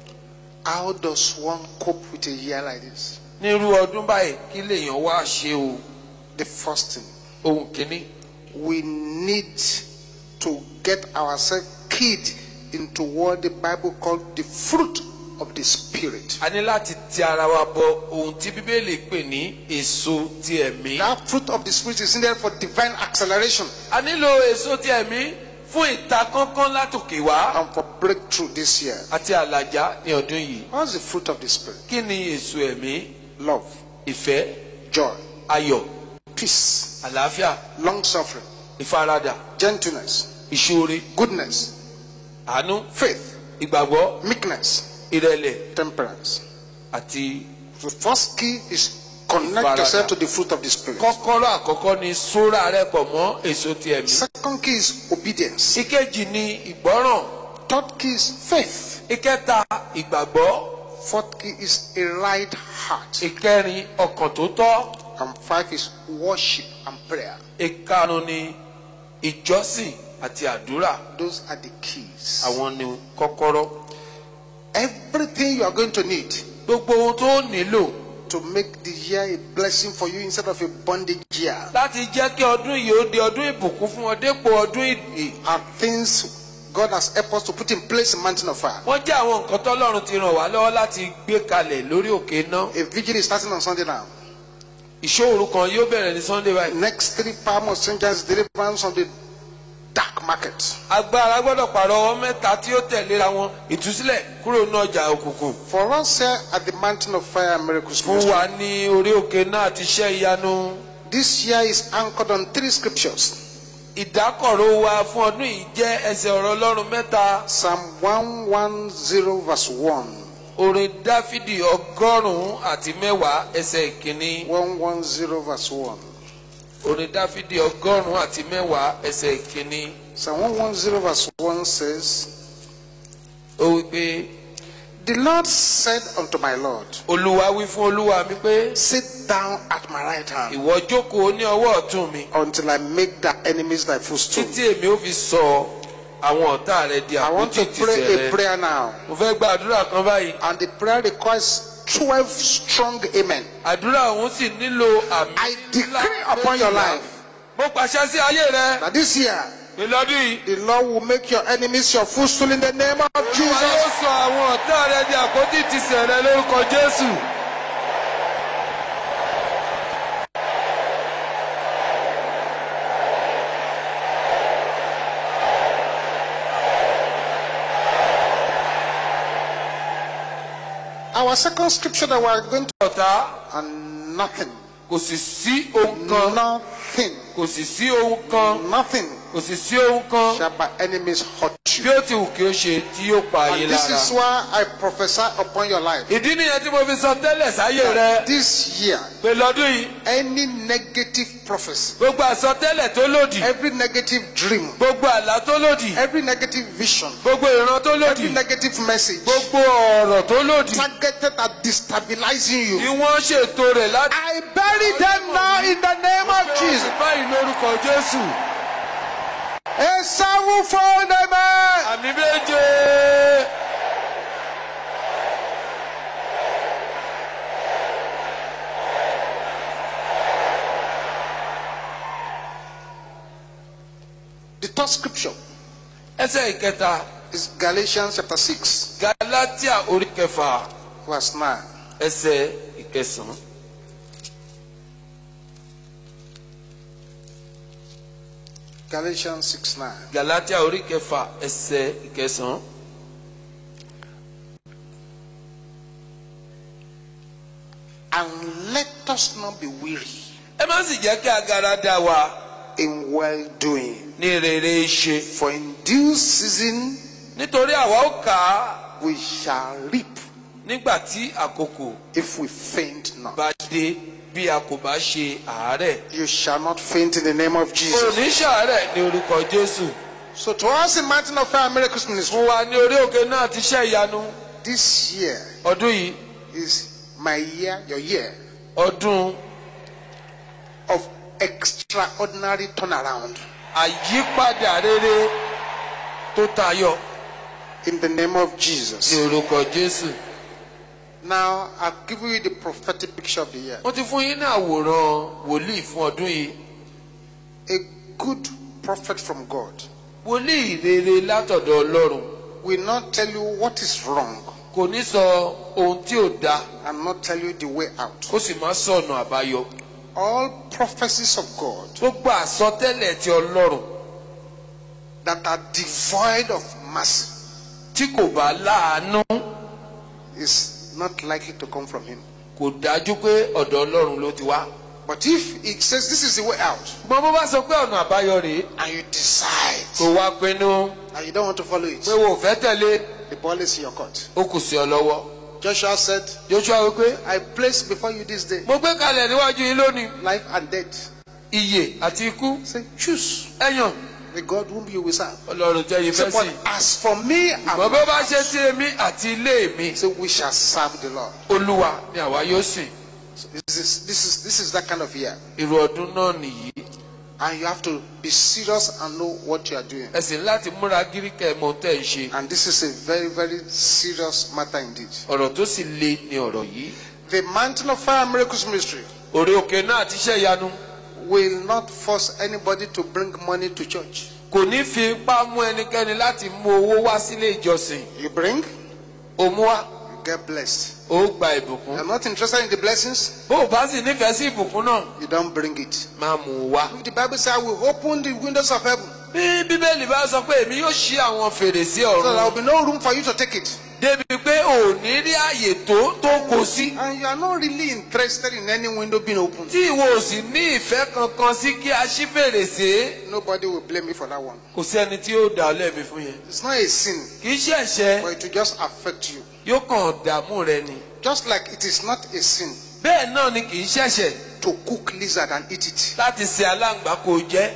Speaker 1: How does one cope with a year like this?
Speaker 2: Nírú ọdún báyìí kí lèèyàn wá ṣe o.
Speaker 1: The first thing,
Speaker 2: Ohun kìíní.
Speaker 1: we need to get ourselves keyed into what the Bible called the fruit of the Spirit.
Speaker 2: A ní láti ti ara wa bọ ohun tí Bíbélì pè ní èso ti ẹ̀mí.
Speaker 1: That fruit of the Spirit is needed for divine acceleration
Speaker 2: A nílò èso ti ẹ̀mí fún ìtakánkán látòkè wá
Speaker 1: and for breakthrough this year.
Speaker 2: àti àlàjá ní ọdún yìí.
Speaker 1: What's the fruit of the Spirit?
Speaker 2: Kí ni èso ẹ̀mí?
Speaker 1: Love,
Speaker 2: Ìfẹ́,
Speaker 1: joy,
Speaker 2: ayọ̀,
Speaker 1: peace,
Speaker 2: àlàáfíà,
Speaker 1: long suffering,
Speaker 2: ìfaradà,
Speaker 1: gentleness,
Speaker 2: ìṣoore,
Speaker 1: goodness,
Speaker 2: àánú,
Speaker 1: faith,
Speaker 2: ìgbàgbọ́,
Speaker 1: meekness,
Speaker 2: ìrẹ̀lẹ̀
Speaker 1: temperance.
Speaker 2: àti
Speaker 1: The first key is connect
Speaker 2: Ìfaradà.
Speaker 1: yourself to the fruit of the Spirit.
Speaker 2: kọ́kọ́rọ́ àkọ́kọ́ ni sóra rẹ̀ pọ̀ mọ́ èso ti ẹ̀mí.
Speaker 1: Second key is obedience.
Speaker 2: Ìkejì ni ìgbọ́ràn.
Speaker 1: Third key is faith.
Speaker 2: Ìkẹta ìgbàgbọ́.
Speaker 1: Fourth key is a right heart.
Speaker 2: Ìkẹrin ọkàn tó tọ́.
Speaker 1: And 5 is worship and prayer.
Speaker 2: Ìkarùn ni ìjọsìn àti àdúrà.
Speaker 1: Those are the keys.
Speaker 2: Àwọn ni kọ́kọ́rọ́.
Speaker 1: Everything you are going to need
Speaker 2: Gbogbo ohun tó nílò
Speaker 1: to make the year a blessing for you instead of a bondage year
Speaker 2: láti jẹ́ kí ọdún yìí ó di ọdún ìbùkún fún ọ dépò ọdún ìdè.
Speaker 1: are things God has helped us to put in place in Mountain of Fire.
Speaker 2: Wọ́n jẹ́ àwọn nǹkan tọ́lọ́run ti ràn wá lọ́wọ́ láti gbé kalẹ̀ lórí òkè náà.
Speaker 1: A vigil is starting on Sunday now.
Speaker 2: Ìṣòro kan yóò bẹ̀rẹ̀ ní Sunday báyìí.
Speaker 1: Next 3 Palm of Strangers deliverance on the dark market.
Speaker 2: Agbára gbọ́dọ̀ pàrọ̀ ọwọ́ mẹ́ta tí ó tẹ̀léra wọn ìtúsílẹ̀ kúrò ní ọjà òkùnkùn.
Speaker 1: For us here at the Mountain of Fire and Miracles
Speaker 2: Fún
Speaker 1: Ministry,
Speaker 2: wa ní orí òkè náà àti iṣẹ́ ìyanu.
Speaker 1: this year is anchored on 3 scriptures.
Speaker 2: Ìdákọ̀ró wa fún ọdún yìí jẹ́ ẹsẹ̀ ọ̀rọ̀ Ọlọ́run mẹ́ta.
Speaker 1: Psalm 110 verse 1.
Speaker 2: Orin Dáfídì 110 ẹsẹ̀ ìkíní.
Speaker 1: 110 verse 1.
Speaker 2: Orin Dáfídì 110 ẹsẹ̀ ìkíní.
Speaker 1: Psalm 110 verse 1 says,
Speaker 2: Ó wí pé
Speaker 1: the Lord said unto my Lord,
Speaker 2: Olúwa wí fún Olúwa mi pé
Speaker 1: sit down at my right hand
Speaker 2: ìwọ jókòó ní ọwọ́ ọ̀tún mi
Speaker 1: until I make thy enemies thy footstool.
Speaker 2: títí èmi ó fi sọ àwọn ọ̀tá rẹ di
Speaker 1: I want
Speaker 2: àpótí
Speaker 1: to
Speaker 2: ìtìsẹ̀
Speaker 1: pray a
Speaker 2: rẹ.
Speaker 1: prayer now.
Speaker 2: Mo fẹ́ gba àdúrà kan báyìí.
Speaker 1: And the prayer requires 12 strong amen.
Speaker 2: Àdúrà òun sì nílò àmì
Speaker 1: I decree upon your life
Speaker 2: Mo pàṣẹ sí ayé rẹ.
Speaker 1: that this year
Speaker 2: Ìlọ́dún yìí.
Speaker 1: the Lord will make your enemies your footstool in the name of
Speaker 2: Olúwa
Speaker 1: Jesus.
Speaker 2: yóò sọ àwọn ọ̀tá rẹ di àpótí ìtìsẹ̀ rẹ lórúkọ Jésù.
Speaker 1: Our second scripture that we are going to,
Speaker 2: Ọ̀tá
Speaker 1: and nothing,
Speaker 2: kò sì sí ohun kan.
Speaker 1: nothing,
Speaker 2: Kò sì sí ohun kan.
Speaker 1: nothing
Speaker 2: Kò sì sí ohun kan.
Speaker 1: shall by enemies hurt
Speaker 2: Bí
Speaker 1: you.
Speaker 2: ó ti wù kí ó ṣe tí yóò pa ayé
Speaker 1: And this
Speaker 2: lára.
Speaker 1: is why I prophesy upon your life.
Speaker 2: Ìdí nìyẹn tí mo fi sọ tẹ́lẹ̀ sáyé rẹ.
Speaker 1: This year,
Speaker 2: Pé lọ́dún yìí.
Speaker 1: any negative prophecy,
Speaker 2: Gbogbo àsọtẹ́lẹ̀ tó lòdì.
Speaker 1: every negative dream,
Speaker 2: Gbogbo àlá tó lòdì.
Speaker 1: every negative vision,
Speaker 2: Gbogbo ìran tó lòdì.
Speaker 1: every negative message
Speaker 2: Gbogbo ọ̀rọ̀ tó lòdì.
Speaker 1: targeted at destabilizing
Speaker 2: Tí
Speaker 1: you,
Speaker 2: wọ́n ṣètò rẹ̀ láti.
Speaker 1: I bury them now in the name of Jesus.
Speaker 2: Báyìí lórúkọ Jésù.
Speaker 1: A sevenfold amen.
Speaker 2: Àmì méje.
Speaker 1: The third scripture
Speaker 2: Ẹsẹ̀ ìkẹta.
Speaker 1: is Galatians chapter 6,
Speaker 2: Galatia orí kẹfà.
Speaker 1: verse 9.
Speaker 2: Ẹsẹ̀ ìkẹsàn-án.
Speaker 1: Galatians 6:9.
Speaker 2: Galatia orí kẹfà ẹsẹ̀ ìkẹsàn-án.
Speaker 1: And let us not be weary
Speaker 2: ẹ má sì jẹ́ kí agara dá wa
Speaker 1: in well doing.
Speaker 2: ní rere ṣe.
Speaker 1: For in due season
Speaker 2: nítorí àwa ó kà á
Speaker 1: we shall reap
Speaker 2: nígbà tí àkókò
Speaker 1: if we faint not.
Speaker 2: bá dé bí a kò bá ṣe àárẹ̀.
Speaker 1: You shall not faint in the name of
Speaker 2: kò
Speaker 1: Jesus.
Speaker 2: ní ṣàárẹ̀ ní orúkọ Jésù.
Speaker 1: So to us in Mountain of Fire Miracles Ministry,
Speaker 2: fún wa ní orí òkè náà ti ṣe ìyanu.
Speaker 1: this year
Speaker 2: ọdún yìí
Speaker 1: is my year, your year,
Speaker 2: ọdún
Speaker 1: of extraordinary turnaround.
Speaker 2: àyípadà rere tó tayọ
Speaker 1: In the name of
Speaker 2: ní
Speaker 1: Jesus.
Speaker 2: orúkọ Jésù.
Speaker 1: Now, I've given you the prophetic picture of the year.
Speaker 2: mo ti fún yín ní àwòrán wòlíì fún ọdún yìí.
Speaker 1: A good prophet from God
Speaker 2: wòlíì rere látọ̀dọ̀ Ọlọ́run
Speaker 1: will not tell you what is wrong
Speaker 2: kò ní sọ ohun tí ò dáa
Speaker 1: and not tell you the way out.
Speaker 2: kó sì má sọ ọ̀nà àbáyọ.
Speaker 1: All prophecies of God
Speaker 2: gbogbo àsọtẹ́lẹ̀ ti Ọlọ́run
Speaker 1: that are devoid of mercy
Speaker 2: tí kò bá láàánú
Speaker 1: is not likely to come from him.
Speaker 2: kò dájú pé ọ̀dọ̀ Ọlọ́run ló ti wá.
Speaker 1: But if it says this is the way out
Speaker 2: ṣùgbọ́n bó bá sọ pé ọ̀nà àbáyọ rèé
Speaker 1: and you decide
Speaker 2: tó wá pinnu
Speaker 1: and you don't want to follow it,
Speaker 2: pé wo ò fẹ́ tẹ̀lé
Speaker 1: the ball is in your court.
Speaker 2: ó kù sí ọ lọ́wọ́.
Speaker 1: Joshua said,
Speaker 2: Joshua wípé
Speaker 1: I place before you this day
Speaker 2: mo gbé kalẹ̀ níwájú yín lónìí
Speaker 1: life and death.
Speaker 2: ìyè àti ikú.
Speaker 1: Say, choose
Speaker 2: ẹ̀yàn
Speaker 1: the God whom you will serve.
Speaker 2: Ọlọ́run jẹ́ yín
Speaker 1: Say,
Speaker 2: fẹ́
Speaker 1: but
Speaker 2: sí.
Speaker 1: as for me and
Speaker 2: bọ́
Speaker 1: my
Speaker 2: bó bá ṣe
Speaker 1: house,
Speaker 2: sí èmi àti ilé mi
Speaker 1: say, we shall serve the Lord.
Speaker 2: Olúwa ni àwa yóò sìn.
Speaker 1: So this is that kind of year.
Speaker 2: irú ọdún náà nìyí.
Speaker 1: And you have to be serious and know what you are doing.
Speaker 2: ẹ sì ní láti múra gíríkẹ́ mọ tẹ́ ẹ ṣe.
Speaker 1: And this is a very, very serious matter indeed.
Speaker 2: ọ̀rọ̀ tó sì le ni ọ̀rọ̀ yìí.
Speaker 1: The Mountain of Fire Miracles Ministry
Speaker 2: òrè òkè náà ti ṣe ìyanu.
Speaker 1: will not force anybody to bring money to church.
Speaker 2: kò ní fi ipá mú ẹnikẹ́ni láti mú owó wá sílé ìjọsìn.
Speaker 1: You bring,
Speaker 2: ó mú wá
Speaker 1: you get blessed.
Speaker 2: ó gba ìbùkún.
Speaker 1: I'm not interested in the blessings,
Speaker 2: bó o bá sì nífẹ̀ẹ́ sí ìbùkún náà
Speaker 1: you don't bring it.
Speaker 2: máa mú un wá.
Speaker 1: If the Bible says, I will open the windows of heaven,
Speaker 2: bí bíbélì bá sọ pé èmi yóò ṣí àwọn fèrèsé
Speaker 1: so there will
Speaker 2: ọ̀run
Speaker 1: be no room for you to take it.
Speaker 2: débi pé ò ní rí àyè tó kò sí.
Speaker 1: And you are not really interested in any window being opened.
Speaker 2: tí ìwọ ò sì ní ìfẹ́ kankan sí kí a ṣí fèrèsé
Speaker 1: Nobody will blame you for that one.
Speaker 2: kò sí ẹni tí yóò dá ọ lẹ́bi fún yẹn.
Speaker 1: It's not a sin,
Speaker 2: kì í ṣe ẹ̀ṣẹ̀
Speaker 1: but it will just affect you.
Speaker 2: yóò kàn dààmú rẹ ni.
Speaker 1: Just like it is not a sin
Speaker 2: bẹ́ẹ̀ náà ni kì í ṣẹ̀ṣẹ̀
Speaker 1: to cook lizard and eat it.
Speaker 2: láti ṣe aláǹgbá kó jẹ.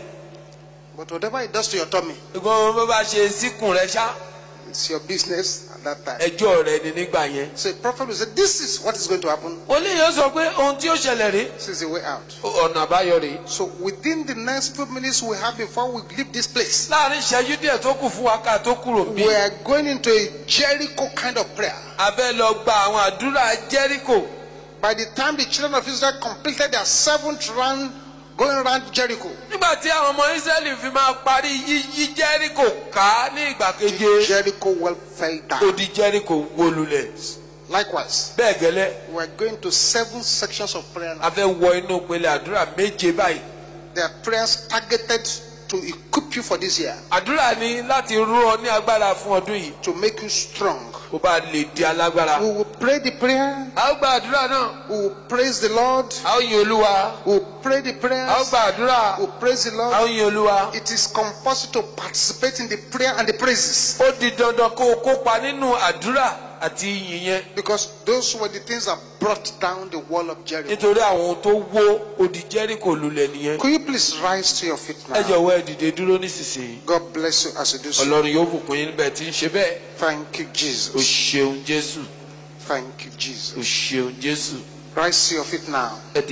Speaker 1: But whatever it does to your tummy,
Speaker 2: ṣùgbọ́n bó bá ṣe síkùn rẹ ṣá
Speaker 1: it's your business at that time.
Speaker 2: ẹjọ́ rẹ ni nígbà yẹn.
Speaker 1: So a prophet will say, this is what is going to happen.
Speaker 2: olè yóò sọ pé ohun tí ó ṣẹlẹ̀ rí
Speaker 1: This is the way out.
Speaker 2: ọ̀nà àbáyọ rèé.
Speaker 1: So within the next few minutes we have before we leave this place,
Speaker 2: láàrin ìṣẹ́jú díẹ̀ tó kù fún wa ká tó kúrò bí.
Speaker 1: we are going into a Jericho kind of prayer.
Speaker 2: a fẹ́ lọ gba àwọn àdúrà Jẹ́ríkò.
Speaker 1: By the time the children of Israel completed their 7th round going around Jericho,
Speaker 2: nígbà tí àwọn ọmọ Ísírẹ́lì fi máa parí yíyí Jẹ́ríkò ká ní ìgbà keje
Speaker 1: Jericho well fell down.
Speaker 2: odi Jẹ́ríkò wó lulẹ̀.
Speaker 1: Likewise,
Speaker 2: bẹ́ẹ̀ gẹ́lẹ́
Speaker 1: we are going to 7 sections of prayer now.
Speaker 2: a fẹ́ wọ inú ìpele àdúrà méje báyìí.
Speaker 1: They are prayers targeted to equip you for this year,
Speaker 2: àdúrà ni láti rú ọ ní agbára fún ọdún yìí
Speaker 1: to make you strong.
Speaker 2: kó bá lè di alágbára.
Speaker 1: We will pray the prayer,
Speaker 2: a ó gba àdúrà náà.
Speaker 1: we will praise the Lord,
Speaker 2: a ó yin Olúwa.
Speaker 1: we will pray the
Speaker 2: a ó
Speaker 1: prayers,
Speaker 2: gba àdúrà.
Speaker 1: we will praise the
Speaker 2: a ó
Speaker 1: Lord.
Speaker 2: yin Olúwa.
Speaker 1: It is compulsory to participate in the prayer and the praises,
Speaker 2: ó di dandan kó o kópa nínú àdúrà àti ìyìn yẹn.
Speaker 1: because those were the things that brought down the wall of Jericho.
Speaker 2: nítorí àwọn ohun tó wó odi Jẹ́ríkò lulẹ̀ nìyẹn.
Speaker 1: Could you please rise to your feet
Speaker 2: ẹ
Speaker 1: now?
Speaker 2: jọ̀wọ́ ẹ dìde dúró nísinsìnyí.
Speaker 1: God bless you as you do so.
Speaker 2: Ọlọ́run yóò bùkún yín níbẹ̀ tí ń ṣe bẹ́ẹ̀.
Speaker 1: Thank you,
Speaker 2: o
Speaker 1: Jesus.
Speaker 2: ṣeun Jésù.
Speaker 1: Thank you, Jesus.
Speaker 2: o ṣeun Jésù.
Speaker 1: Rise to your feet now.
Speaker 2: ẹ